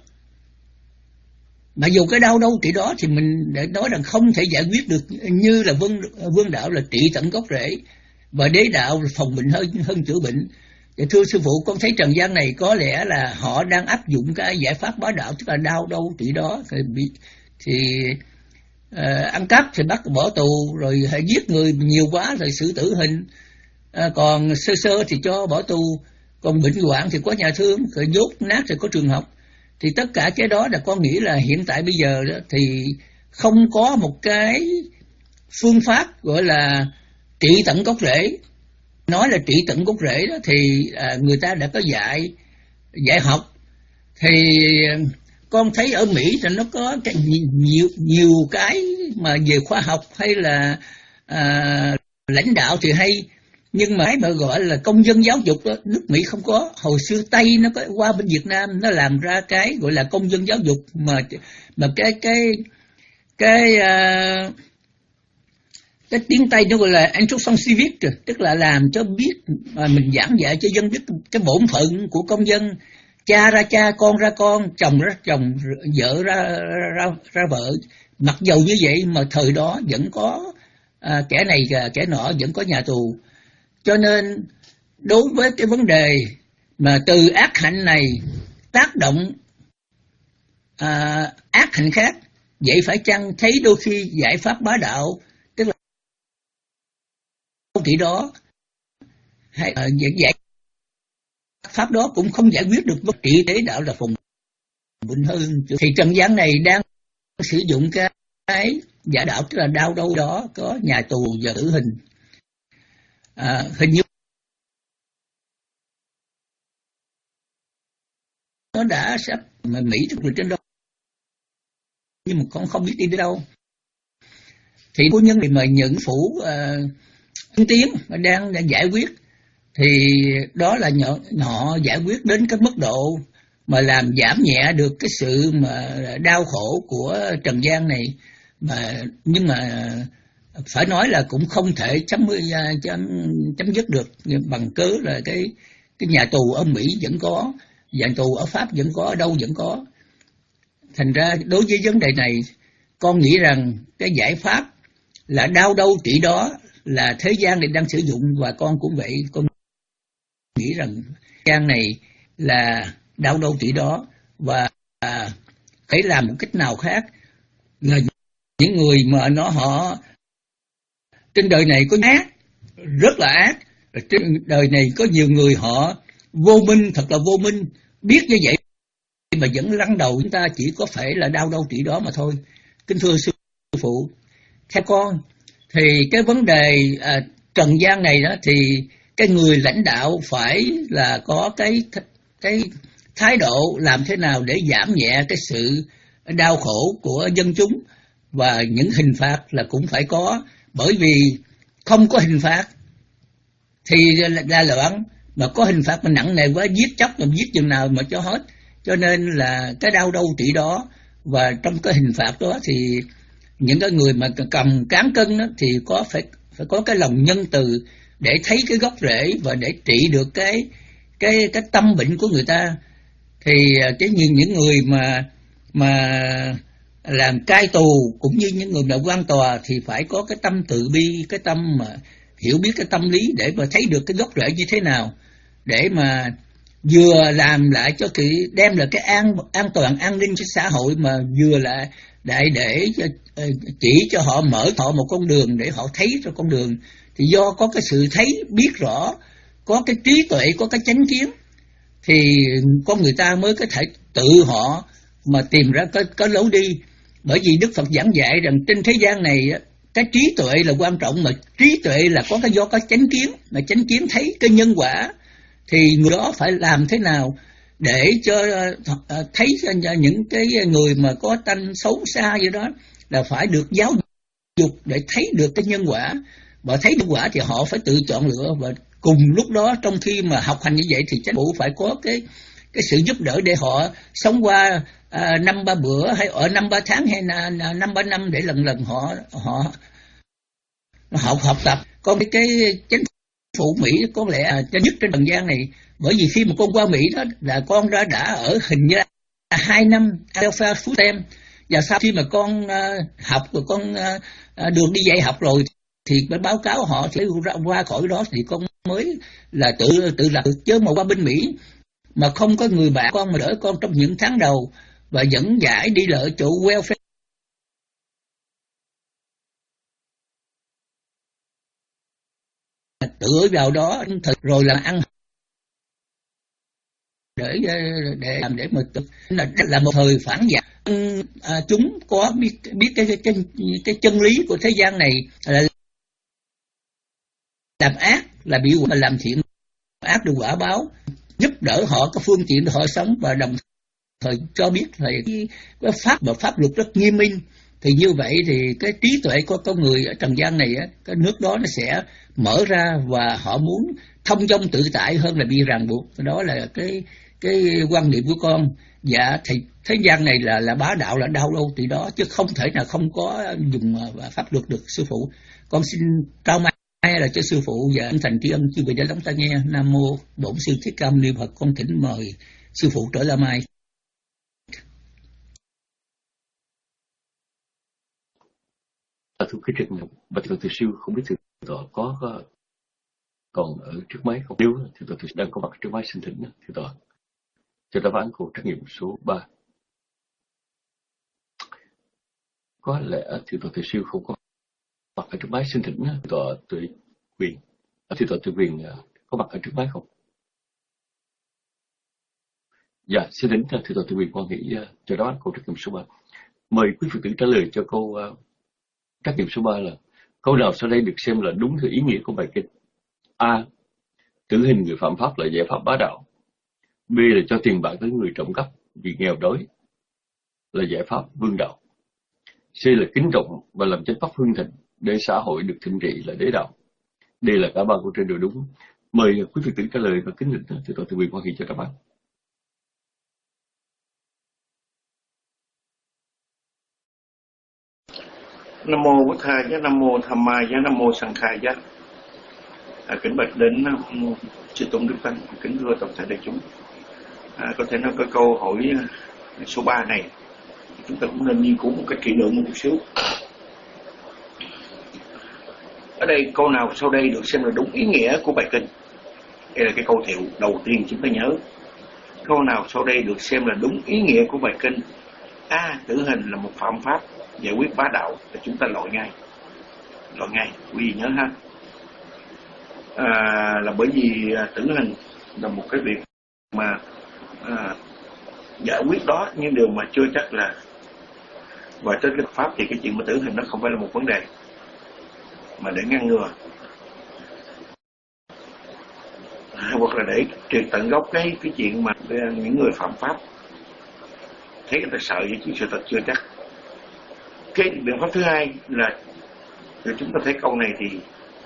Mà dù cái đau đâu trị đó thì mình để nói rằng không thể giải quyết được như là vương vương đạo là trị tận gốc rễ, và đế đạo là phòng bệnh hơn hơn chữa bệnh. Thì thưa sư phụ, con thấy trần gian này có lẽ là họ đang áp dụng cái giải pháp bá đạo, tức là đau đâu trị đó, thì bị thì uh, ăn cắp thì bắt bỏ tù, rồi hay giết người nhiều quá rồi xử tử hình, uh, còn sơ sơ thì cho bỏ tù, còn bệnh hoạn thì có nhà thương, rồi dốt nát thì có trường học. Thì tất cả cái đó là con nghĩ là hiện tại bây giờ đó thì không có một cái phương pháp gọi là trị tận gốc rễ nói là trị tận gốc rễ đó thì à, người ta đã có dạy dạy học. Thì con thấy ở Mỹ thì nó có cái nhiều nhiều cái mà về khoa học hay là à, lãnh đạo thì hay, nhưng mà cái mà gọi là công dân giáo dục đó, nước Mỹ không có. Hồi xưa Tây nó có qua bên Việt Nam, nó làm ra cái gọi là công dân giáo dục mà mà cái cái cái uh, cái tiếng Tây nó gọi là instruction civic, tức là làm cho biết mà mình giảng dạy cho dân biết cái bổn phận của công dân, cha ra cha, con ra con, chồng ra chồng, vợ ra ra ra vợ. Mặc dầu như vậy mà thời đó vẫn có à, kẻ này kẻ nọ, vẫn có nhà tù. Cho nên đối với cái vấn đề mà từ ác hạnh này tác động à, ác hạnh khác, vậy phải chăng thấy đôi khi giải pháp bá đạo, tức là thì đó hay à, giải pháp đó cũng không giải quyết được vấn trị đế đạo là phùng bệnh hơn. Thì trần gian này đang sử dụng cái giả đạo, tức là đau đâu đó có nhà tù và tử hình. À, hình như nó đã sắp mà Mỹ thực hiện trên đó, nhưng mà con không biết đi đến đâu. Thì phu nhân thì mời những phủ uh, tiến mà đang, đang giải quyết, thì đó là nhỏ, họ giải quyết đến cái mức độ mà làm giảm nhẹ được cái sự mà đau khổ của trần gian này. Mà nhưng mà phải nói là cũng không thể chấm chấm chấm dứt được, bằng cớ là cái cái nhà tù ở Mỹ vẫn có, nhà tù ở Pháp vẫn có, ở đâu vẫn có. Thành ra đối với vấn đề này, con nghĩ rằng cái giải pháp là đau đâu trị đó là thế gian này đang sử dụng, và con cũng vậy. Con nghĩ rằng gian này là đau đâu trị đó, và à, phải làm một cách nào khác. Là những người mà nó họ trên đời này có ác, rất là ác. Trên đời này có nhiều người họ vô minh, thật là vô minh, biết như vậy mà vẫn lăn đầu. Chúng ta chỉ có phải là đau đâu trị đó mà thôi. Kính thưa sư phụ, theo con thì cái vấn đề à, trần gian này đó, thì cái người lãnh đạo phải là có cái cái thái độ làm thế nào để giảm nhẹ cái sự đau khổ của dân chúng, và những hình phạt là cũng phải có, bởi vì không có hình phạt thì là loạn, mà có hình phạt mà nặng nề quá, giết chóc làm giết chừng nào mà cho hết. Cho nên là cái đau đâu trị đó, và trong cái hình phạt đó thì những cái người mà cầm cán cân đó thì có phải phải có cái lòng nhân từ để thấy cái gốc rễ và để trị được cái cái cái tâm bệnh của người ta. Thì cái như những người mà mà làm cai tù cũng như những người mà quan tòa thì phải có cái tâm từ bi, cái tâm mà hiểu biết cái tâm lý để mà thấy được cái gốc rễ như thế nào, để mà vừa làm lại cho cái đem lại cái an an toàn an ninh cho xã hội, mà vừa là đại để cho, chỉ cho họ, mở họ một con đường để họ thấy cho con đường. Thì do có cái sự thấy biết rõ, có cái trí tuệ, có cái chánh kiến, thì con người ta mới có thể tự họ mà tìm ra cái, cái lối đi. Bởi vì Đức Phật giảng dạy rằng trên thế gian này cái trí tuệ là quan trọng, mà trí tuệ là có cái do có chánh kiến, mà chánh kiến thấy cái nhân quả. Thì người đó phải làm thế nào để cho thấy cho những cái người mà có tánh xấu xa vậy đó là phải được giáo dục để thấy được cái nhân quả. Và thấy nhân quả thì họ phải tự chọn lựa, và cùng lúc đó trong khi mà học hành như vậy thì chính phủ phải có cái cái sự giúp đỡ để họ sống qua à, năm ba bữa, hay ở năm ba tháng, hay là năm ba năm, để lần lần họ họ học học tập. Còn cái, cái chính phủ Mỹ có lẽ cho nhất trên trần gian này, bởi vì khi mà con qua Mỹ đó là con ra đã ở hình như là hai năm Alpha Food Stamp, và sau khi mà con uh, học rồi, con uh, được đi dạy học rồi thì mới báo cáo họ sẽ ra qua khỏi đó, thì con mới là tự tự lập. Chứ mà qua bên Mỹ mà không có người bạn con mà đỡ con trong những tháng đầu và dẫn giải đi lợi chỗ welfare, tự vào đó thật rồi là ăn để để làm để mà là là một thời phản giặc. À, chúng có biết biết cái cái cái chân lý của thế gian này là làm ác là bị mà làm thiện ác được quả báo, giúp đỡ họ có phương tiện để họ sống, và đồng thời cho biết là cái pháp và pháp luật rất nghiêm minh. Thì như vậy thì cái trí tuệ của con người ở trần gian này á, cái nước đó nó sẽ mở ra và họ muốn thông dong tự tại hơn là bị ràng buộc. Đó là cái cái quan niệm của con. Dạ thì thế gian này là là bá đạo, là đau đâu thì đó, chứ không thể nào không có dùng pháp luật được sư phụ. Con xin trao mai là cho sư phụ và thành tri ân chư vị đã lắng tai nghe. Nam mô Bổn Sư Thích Ca Mâu Ni Phật. Con thỉnh mời sư phụ trở lại mai. À, thưa quý trịnh, bạch thượng từ siêu không biết thượng tọa có còn ở trước máy không? Nếu thượng tọa đang có mặt trước máy xin thỉnh thượng tọa cho đáp án câu trắc nghiệm số ba. Có lẽ thượng tọa từ siêu không có mặt ở trước máy xin thỉnh thượng tọa Tuệ Quyền. Thượng tọa Tuệ Quyền có mặt ở trước máy không? Dạ, xin thỉnh thượng tọa Tuệ Quyền quan nghĩ cho đáp án câu trắc nghiệm số ba. Mời quý Phật tử trả lời cho câu trắc nghiệm số ba là câu nào sau đây được xem là đúng theo ý nghĩa của bài kinh? A. Tử hình người phạm pháp là giải pháp bá đạo. B. Là cho tiền bạc tới người trộm cắp vì nghèo đói là giải pháp vương đạo. C. Là kính trọng và làm chánh pháp hưng thịnh để xã hội được thịnh trị là đế đạo. D. Là cả ba câu trên đều đúng. Mời quý Phật tử trả lời và kính định từ tọa Từ Quyền quan hệ cho đáp án. Nam mô Bổn Thầy giá, Nam mô Tham Ma giá, Nam mô Sanh Khai giá. À, kính bạch đến chư tôn đức tăng, kính thưa toàn thể đại chúng. À, có thể nói cái câu hỏi số ba này chúng ta cũng nên nghiên cứu một cách kỹ lưỡng một chút xíu. Ở đây câu nào sau đây được xem là đúng ý nghĩa của bài kinh? Đây là cái câu thiệu đầu tiên chúng ta nhớ. Câu nào sau đây được xem là đúng ý nghĩa của bài kinh? A. Tử hình là một phạm pháp giải quyết bá đạo, thì chúng ta loại ngay, loại ngay, quý vị nhớ ha. À, là bởi vì tử hình là một cái việc mà à, giải quyết đó, nhưng điều mà chưa chắc là, và trên cái pháp thì cái chuyện mà tử hình nó không phải là một vấn đề mà để ngăn ngừa, à, hoặc là để triệt tận gốc cái cái chuyện mà những người phạm pháp thấy người ta sợ vậy, chứ sự thật chưa chắc. Cái biện pháp thứ hai là thì chúng ta thấy câu này thì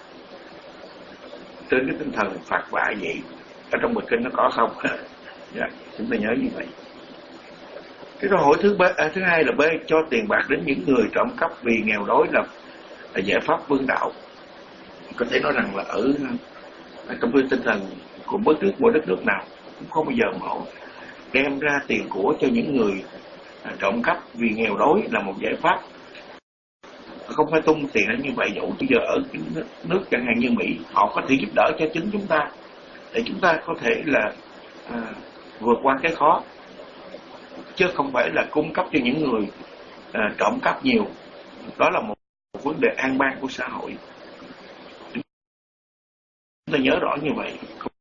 trên cái tinh thần phạt vạ vậy, ở trong bài kinh nó có không? Dạ, chúng ta nhớ như vậy. Cái câu hỏi thứ ba, à, thứ hai là B. Cho tiền bạc đến những người trộm cắp vì nghèo đói là, là giải pháp vương đạo. Có thể nói rằng là ở, ở trong cái tinh thần của bất cứ mỗi đất nước nào cũng không bao giờ mà họ đem ra tiền của cho những người à, trộm cắp vì nghèo đói là một giải pháp. Không phải tung tiền ra như vậy. Dụ bây giờ ở cái nước, nước chẳng hạn như Mỹ, họ có thể giúp đỡ cho chính chúng ta để chúng ta có thể là à, vượt qua cái khó, chứ không phải là cung cấp cho những người à, trộm cắp nhiều. Đó là một, một vấn đề an ban của xã hội. Chúng ta nhớ rõ như vậy.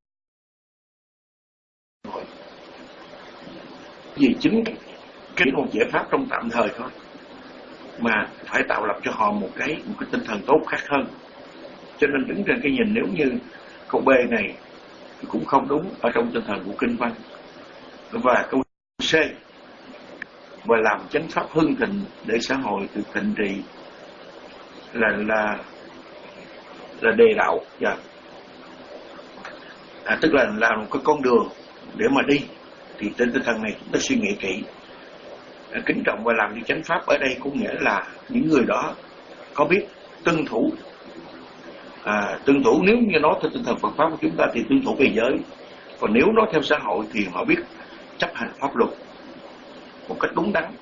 Vì chính cái một giải pháp trong tạm thời thôi, mà phải tạo lập cho họ một cái một cái tinh thần tốt khác hơn. Cho nên đứng trên cái nhìn, nếu như câu B này cũng không đúng ở trong tinh thần của kinh văn, và câu C và làm chánh pháp hưng thịnh để xã hội được thịnh trị là là là đề đạo, yeah. à, tức là làm một cái con đường để mà đi. Thì trên tinh thần này chúng ta suy nghĩ kỹ. À, kính trọng và làm đi chánh pháp ở đây cũng nghĩa là những người đó có biết tuân thủ, à, tuân thủ nếu như nói theo tinh thần Phật pháp của chúng ta thì tuân thủ về giới, còn nếu nói theo xã hội thì họ biết chấp hành pháp luật một cách đúng đắn.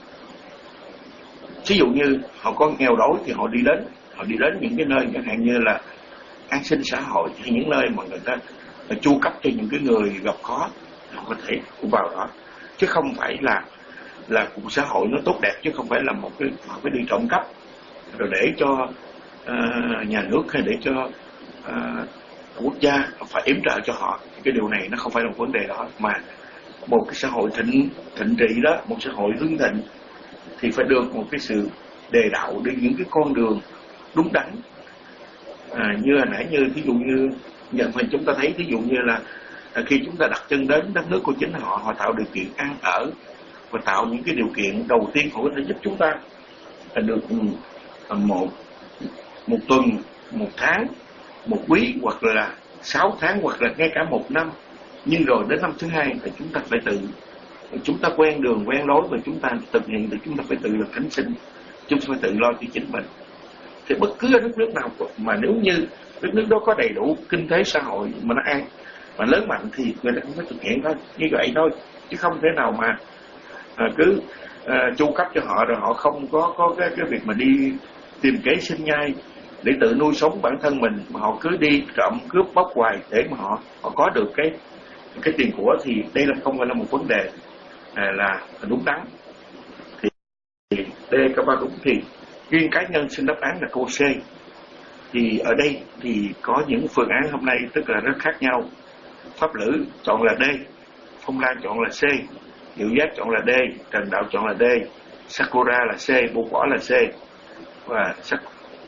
Ví dụ như họ có nghèo đói thì họ đi đến họ đi đến những cái nơi chẳng hạn như là an sinh xã hội, hay những nơi mà người ta chu cấp cho những cái người gặp khó, họ có thể vào đó, chứ không phải là là một xã hội nó tốt đẹp, chứ không phải là một cái họ phải đi trộm cắp rồi để cho uh, nhà nước hay để cho uh, quốc gia phải yểm trợ cho họ. Cái điều này nó không phải là một vấn đề đó, mà một cái xã hội thịnh thịnh trị đó, một xã hội hưng thịnh thì phải được một cái sự đề đạo đi những cái con đường đúng đắn, À, như hồi nãy như thí dụ như nhận mình chúng ta thấy thí dụ như là à, khi chúng ta đặt chân đến đất nước của chính họ, họ tạo điều kiện ăn ở và tạo những cái điều kiện đầu tiên họ có thể giúp chúng ta là được à, một một tuần, một tháng, một quý, hoặc là sáu tháng, hoặc là ngay cả một năm. Nhưng rồi đến năm thứ hai thì chúng ta phải tự, chúng ta quen đường quen lối và chúng ta thực hiện được, chúng ta phải tự lực cánh sinh, chúng ta phải tự lo cho chính mình. Thì bất cứ đất nước nào mà nếu như đất nước đó có đầy đủ kinh tế xã hội mà nó an mà lớn mạnh thì người ta cũng phải thực hiện thôi, như vậy thôi, chứ không thể nào mà à, cứ à, chu cấp cho họ rồi họ không có có cái, cái việc mà đi tìm kế sinh nhai để tự nuôi sống bản thân mình, mà họ cứ đi trộm cướp bóc hoài để mà họ họ có được cái cái tiền của, thì đây là không phải là một vấn đề à, là đúng đắn. Thì, thì đây các bạn đúng, thì riêng cá nhân xin đáp án là câu C. Thì ở đây thì có những phương án hôm nay tức là rất khác nhau. Pháp Lữ chọn là D, Phong Lan chọn là C, Hiệu Giác chọn là D, Trần Đạo chọn là D, Sakura là C, Bồ Võ là C, và Sak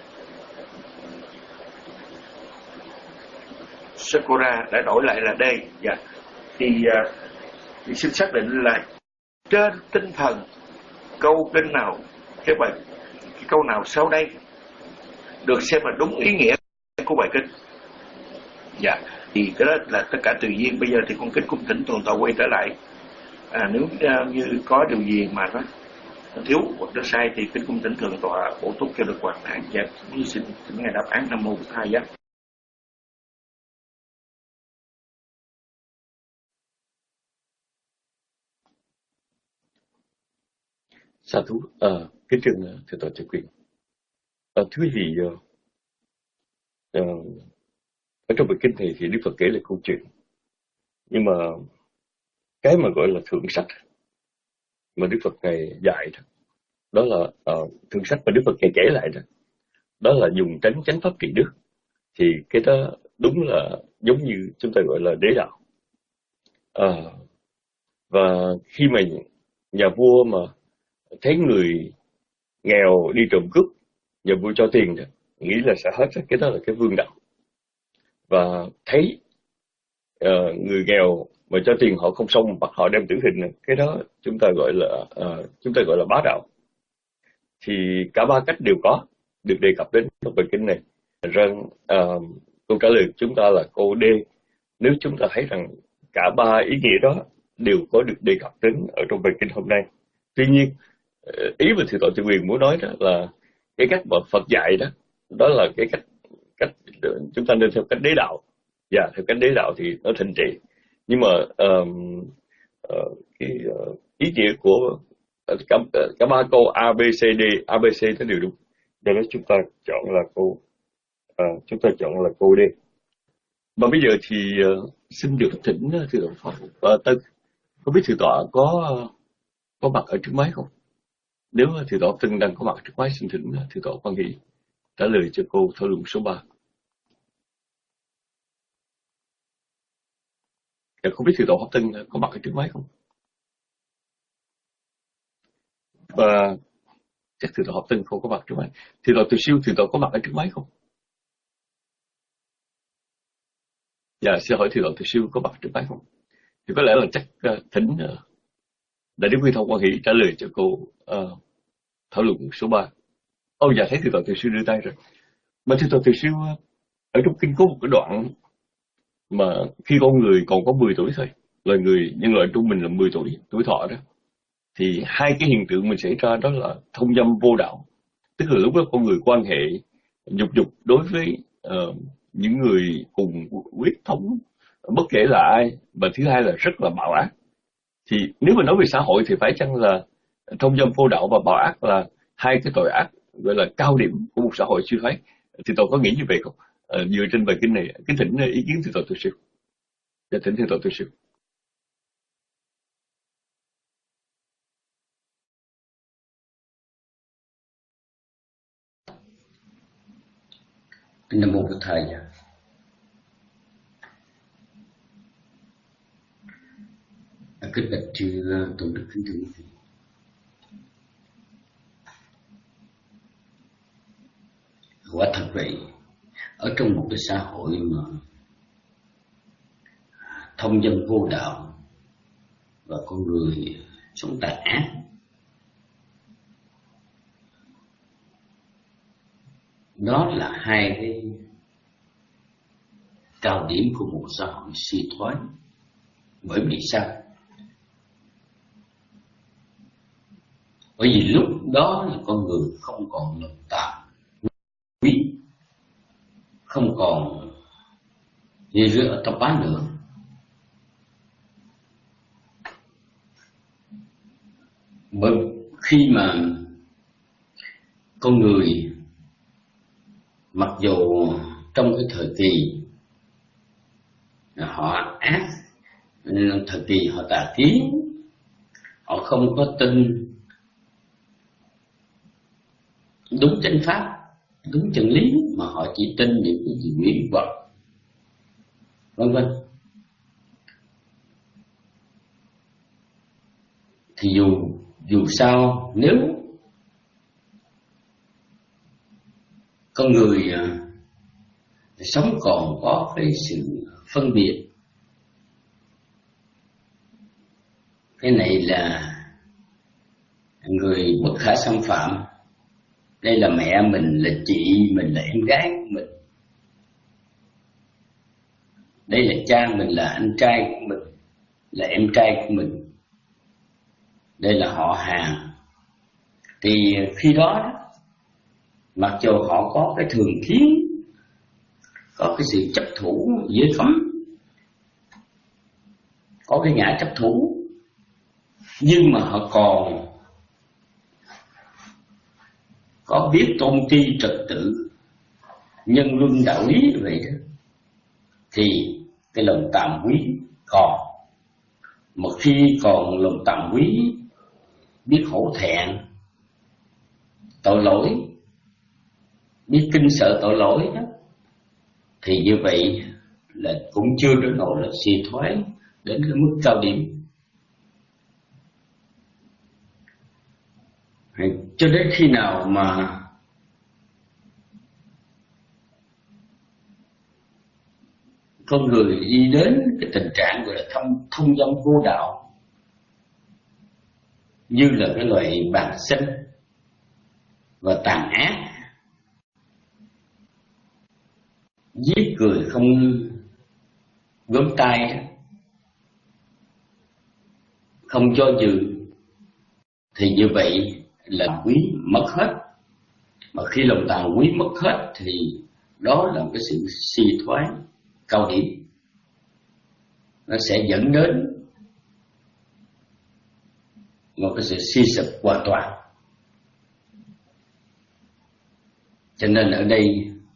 Sakura đã đổi lại là D. Dạ. Thì, uh, thì xin xác định là trên tinh thần câu kinh nào, cái bài cái câu nào sau đây được xem là đúng ý nghĩa của bài kinh. Dạ. Thì cái đó là tất cả tùy duyên. Bây giờ thì con kính cung thỉnh toàn tọa quay trở lại. À, nếu uh, như có điều gì mà nó thiếu hoặc nó sai thì kính cung thỉnh thượng tọa bổ túc cho được hoàn hảo. Dạ. Như xin xin ngài đáp án. Nam mô Bổn Thầy Giác. Sa thú, à, kính trân thưa tọa chủ quyền. À, thưa quý vị, uh, uh, ở trong bài kinh này thì Đức Phật kể lại câu chuyện, nhưng mà cái mà gọi là thượng sách mà Đức Phật ngài dạy đó, đó là uh, thượng sách mà Đức Phật ngài kể lại đó, đó là dùng tránh chánh pháp trị đức. Thì cái đó đúng là giống như chúng ta gọi là đế đạo. Uh, và khi mà nhà vua mà thấy người nghèo đi trộm cướp, nhà vua cho tiền đó, nghĩ là sẽ hết, cái đó là cái vương đạo. Và thấy uh, người nghèo mà cho tiền họ không xong, bắt họ đem tử hình, cái đó chúng ta gọi là uh, chúng ta gọi là bá đạo. Thì cả ba cách đều có được đề cập đến trong bài kinh này. Rằng uh, câu trả lời chúng ta là câu D. Nếu chúng ta thấy rằng cả ba ý nghĩa đó đều có được đề cập đến ở trong bài kinh hôm nay. Tuy nhiên, ý mà Thượng tọa Tự Quyền muốn nói đó là cái cách mà Phật dạy đó, đó là cái cách cách chúng ta nên theo cách đế đạo. Và theo cách đế đạo thì nó thịnh trị. Nhưng mà um, uh, cái uh, ý nghĩa của uh, cả, uh, cả ba câu A, B, C, D, A, B, C nó đều đúng. Do đó chúng ta chọn là câu uh, chúng ta chọn là câu D. Mà bây giờ thì uh, xin được thỉnh Thượng tọa Pháp uh, Tân. Không biết Thượng tọa có uh, có mặt ở trước máy không? Nếu Thượng tọa Tân đang có mặt trước máy, xin thỉnh Thượng tọa Quan Hỷ trả lời cho câu thảo luận số ba. Không biết Thượng tọa Pháp Tân có mặt ở trước máy không? Và chắc Thượng tọa Pháp Tân không có mặt trước máy. Thượng tọa Từ Siêu, Thượng tọa có mặt ở trước máy không? Dạ, xin hỏi Thượng tọa Từ Siêu có mặt trước máy không? Thì có lẽ là chắc uh, thỉnh uh, Đại Đức Nguyên Thông Quan Hỷ trả lời cho câu uh, thảo luận số ba. Ồ, dạ, thấy Thượng tọa Từ Siêu đưa tay rồi. Mà Thượng tọa Từ Siêu uh, ở trong kinh có một cái đoạn mà khi con người còn có mười tuổi thôi, loài người nhân loại trung bình là mười tuổi, tuổi thọ đó, thì hai cái hiện tượng mình xảy ra đó là thông dâm vô đạo. Tức là lúc đó con người quan hệ nhục dục đối với uh, những người cùng huyết thống bất kể là ai, và thứ hai là rất là bạo ác. Thì nếu mà nói về xã hội thì phải chăng là thông dâm vô đạo và bạo ác là hai cái tội ác gọi là cao điểm của một xã hội suy thoái? Thì tôi có nghĩ như vậy không? À, dựa trên bài kinh này, kính thỉnh ý kiến Thượng tọa Từ Siêu. Dạ, thỉnh Thượng tọa Từ Siêu. Nam mô Bổn Thầy. Kính bạch chư tổ đức kính thưa. Quả thật vậy, ở trong một cái xã hội mà thông dâm vô đạo và con người sống tà ác, đó là hai cái cao điểm của một xã hội suy thoái. Bởi vì sao? Bởi vì lúc đó là con người không còn lòng tàm quý, không còn như rửa ở tập bá nữa. Bởi khi mà con người mặc dù trong cái thời kỳ họ ác, thời kỳ họ tà kiến, họ không có tin đúng chánh pháp, đúng chân lý, mà họ chỉ tin những cái gì quỷ vật, vân vân, thì dù dù sao nếu con người sống còn có cái sự phân biệt, cái này là người bất khả xâm phạm, đây là mẹ mình, là chị mình, là em gái của mình, đây là cha mình, là anh trai của mình, là em trai của mình, đây là họ hàng, thì khi đó mặc dù họ có cái thường kiến, có cái sự chấp thủ giới phẩm, có cái ngã chấp thủ, nhưng mà họ còn có biết tôn ti trật tự nhân luân đạo lý vậy đó, thì cái lòng tàm quý còn. Một khi còn lòng tàm quý, biết hổ thẹn tội lỗi, biết kinh sợ tội lỗi đó, thì như vậy là cũng chưa đến nỗi là suy thoái đến cái mức cao điểm. Cho đến khi nào mà con người đi đến cái tình trạng gọi là thông thông dâm vô đạo, như là cái loại bạc sinh và tàn ác, giết người không gớm tay, không cho dự, thì như vậy là quý mất hết. Mà khi lòng tàn quý mất hết thì đó là cái sự suy thoái cao điểm, nó sẽ dẫn đến một cái sự suy sụp hoàn toàn. Cho nên ở đây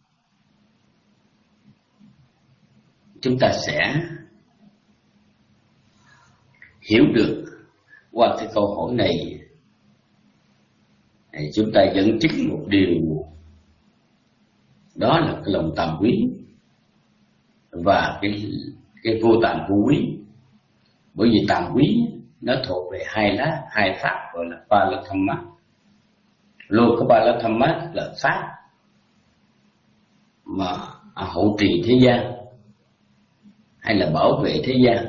chúng ta sẽ hiểu được qua cái câu hỏi này, chúng ta dẫn chứng một điều, đó là cái lòng tàm quý và cái cái vô tàm vô quý. Bởi vì tàm quý nó thuộc về hai lá hai pháp gọi là Palathamma. Lô có Palathamma là pháp mà hậu trì thế gian hay là bảo vệ thế gian.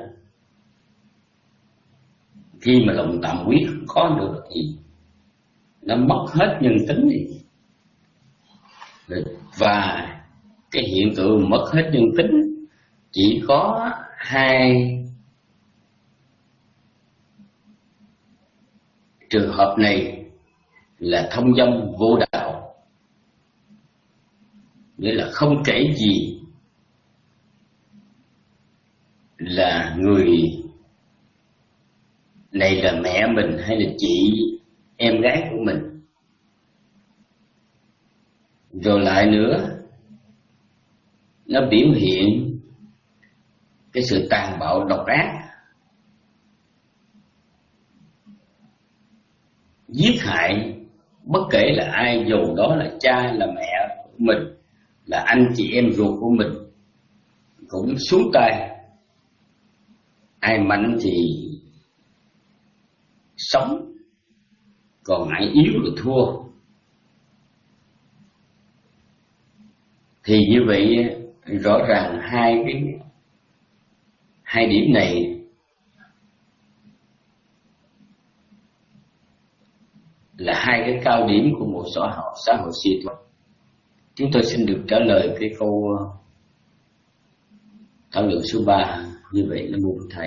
Khi mà lòng tàm quý không có được thì nó mất hết nhân tính đi. Và cái hiện tượng mất hết nhân tính chỉ có hai trường hợp này là thông dâm vô đạo, nghĩa là không kể gì là người này là mẹ mình hay là chị em gái của mình. Rồi lại nữa, nó biểu hiện cái sự tàn bạo độc ác, giết hại bất kể là ai, dù đó là cha là mẹ của mình, là anh chị em ruột của mình, cũng xuống tay. Ai mạnh thì sống, còn ai yếu thì thua. Thì như vậy rõ ràng hai cái hai điểm này là hai cái cao điểm của một xã hội xã hội suy thoái. Chúng tôi xin được trả lời cái câu thảo luận số ba như vậy là mô thầy.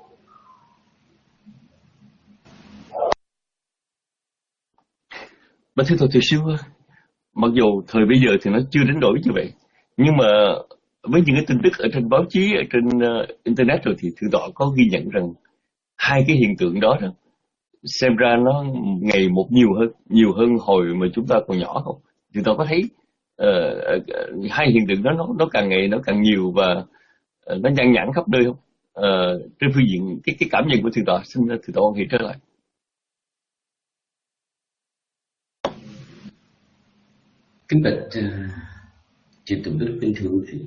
Mà thưa Thầy Siêu, mặc dù thời bây giờ thì nó chưa đến nỗi như vậy, nhưng mà với những cái tin tức ở trên báo chí, ở trên uh, internet rồi thì thưa Tọa có ghi nhận rằng hai cái hiện tượng đó, đó xem ra nó ngày một nhiều hơn, nhiều hơn hồi mà chúng ta còn nhỏ không? Thưa Tọa có thấy uh, uh, hai hiện tượng đó nó nó càng ngày nó càng nhiều và uh, nó nhan nhản khắp nơi không? Uh, trên phương diện cái cái cảm nhận của thưa Tọa, xin thưa Tọa nghĩ trở lại. Kính bạch uh, chư Tôn Đức, kính thưa quý vị,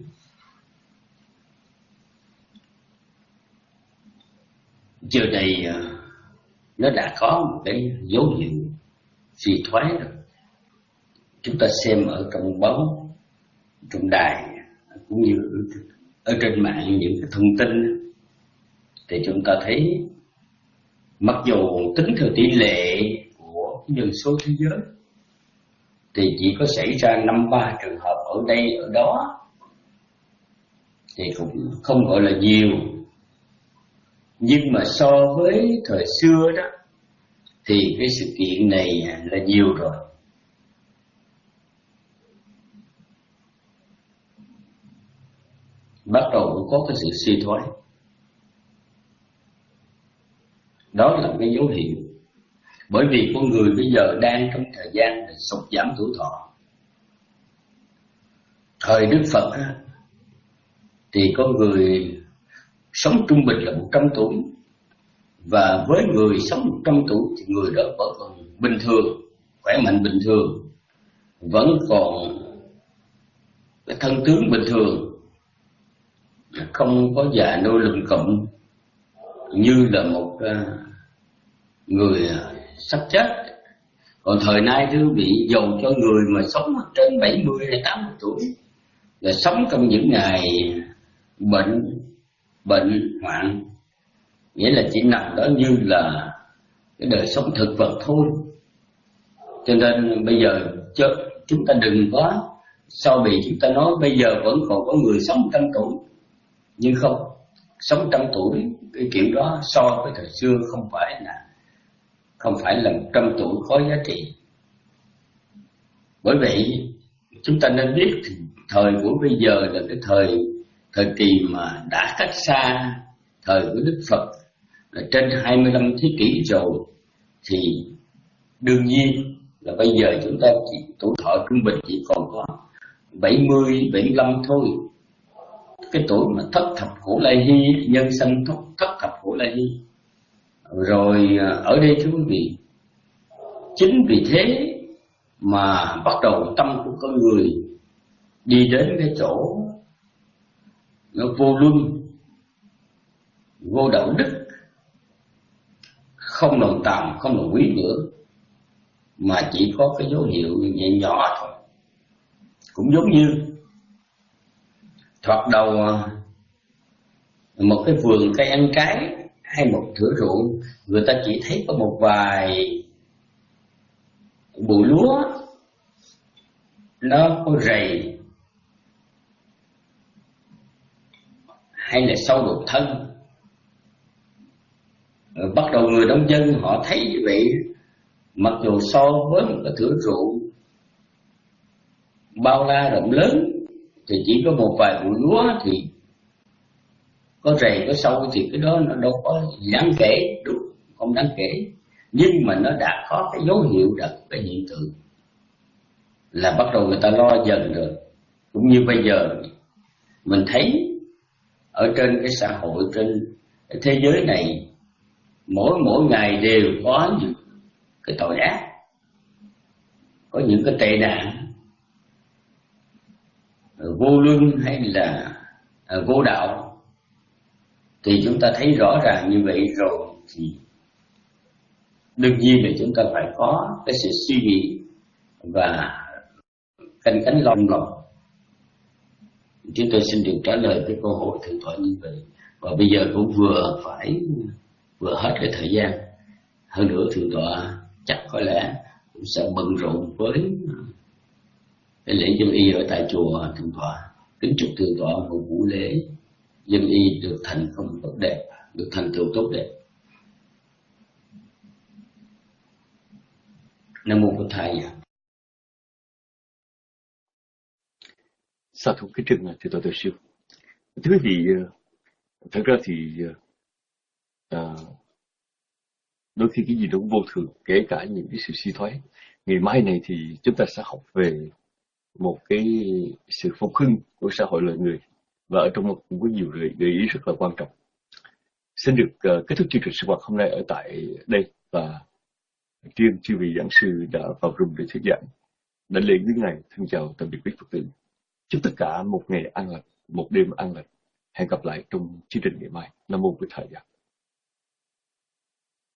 giờ đây uh, nó đã có một cái dấu hiệu suy thoái rồi. Chúng ta xem ở trong báo, trong đài cũng như ở trên mạng những cái thông tin thì chúng ta thấy mặc dù tính theo tỷ lệ của dân số thế giới thì chỉ có xảy ra năm ba trường hợp ở đây ở đó, thì cũng không gọi là nhiều, nhưng mà so với thời xưa đó thì cái sự kiện này là nhiều rồi. Bắt đầu có cái sự suy thoái, đó là cái dấu hiệu. Bởi vì con người bây giờ đang trong thời gian sụt giảm tuổi thọ. Thời Đức Phật á, thì con người sống trung bình là một trăm tuổi, và với người sống một trăm tuổi thì người đó vẫn còn bình thường, khỏe mạnh bình thường, vẫn còn cái thân tướng bình thường, không có già nua lùm cụm như là một người sắp chết. Còn thời nay thưa quý vị, dầu cho người mà sống trên bảy mươi hay tám mươi tuổi là sống trong những ngày bệnh bệnh hoạn, nghĩa là chỉ nằm đó như là cái đời sống thực vật thôi. Cho nên bây giờ chúng ta đừng có sau bị chúng ta nói bây giờ vẫn còn có người sống trăm tuổi, nhưng không, sống trăm tuổi cái kiểu đó so với thời xưa không phải là không phải là một trăm tuổi có giá trị. Bởi vậy chúng ta nên biết thời của bây giờ là cái thời thời kỳ mà đã cách xa thời của Đức Phật là trên hai mươi lăm thế kỷ rồi, thì đương nhiên là bây giờ chúng ta chỉ tuổi thọ trung bình chỉ còn có bảy mươi, bảy mươi lăm thôi. Cái tuổi mà thất thập cổ lai hy, nhân sanh thất, thất thập cổ lai hy. Rồi ở đây thưa quý vị, chính vì thế mà bắt đầu tâm của con người đi đến cái chỗ nó vô luân, vô đạo đức, không lòng tàm, không lòng quý nữa, mà chỉ có cái dấu hiệu nhẹ nhỏ thôi. Cũng giống như thoạt đầu một cái vườn cây ăn trái hay một thửa ruộng, người ta chỉ thấy có một vài bụi lúa nó có rầy hay là sâu đục thân. Rồi bắt đầu người nông dân họ thấy như vậy, mặc dù so với một cái thửa ruộng bao la rộng lớn thì chỉ có một vài bụi lúa thì có rầy có sâu thì cái đó nó đâu có đáng kể, đúng không đáng kể, nhưng mà nó đã có cái dấu hiệu, đã có cái hiện tượng là bắt đầu người ta lo dần rồi. Cũng như bây giờ mình thấy ở trên cái xã hội, trên cái thế giới này, mỗi mỗi ngày đều có những cái tội ác, có những cái tệ nạn vô luân hay là vô đạo. Thì chúng ta thấy rõ ràng như vậy rồi thì đương nhiên là chúng ta phải có cái sự suy nghĩ và canh cánh lòng lòng Chúng tôi xin được trả lời cái câu hỏi thượng tọa như vậy. Và bây giờ cũng vừa phải vừa hết cái thời gian. Hơn nữa thượng tọa chắc có lẽ cũng sẽ bận rộn với cái lễ dân y ở tại chùa thượng tọa. Kính chúc thượng tọa một buổi lễ dân y được thành công tốt đẹp, được thành tựu tốt đẹp. Nam mô Bổn Thầy. Sa thú kính trân thưa tọa Từ Siêu. Thưa quý vị, thật ra thì à, đôi khi cái gì đó cũng vô thường, kể cả những cái sự suy thoái. Ngày mai này thì chúng ta sẽ học về một cái sự phục hưng của xã hội loài người, và ở trong một cũng có nhiều gợi, gợi ý rất là quan trọng. Xin được uh, kết thúc chương trình sinh hoạt hôm nay ở tại đây, và riêng chư vị giảng sư đã vào room để thuyết giảng. Đã lễ với ngài thân chào tạm biệt quý Phật tử. Chúc tất cả một ngày an lành, một đêm an lành. Hẹn gặp lại trong chương trình ngày mai. Nam mô Bổn Thầy.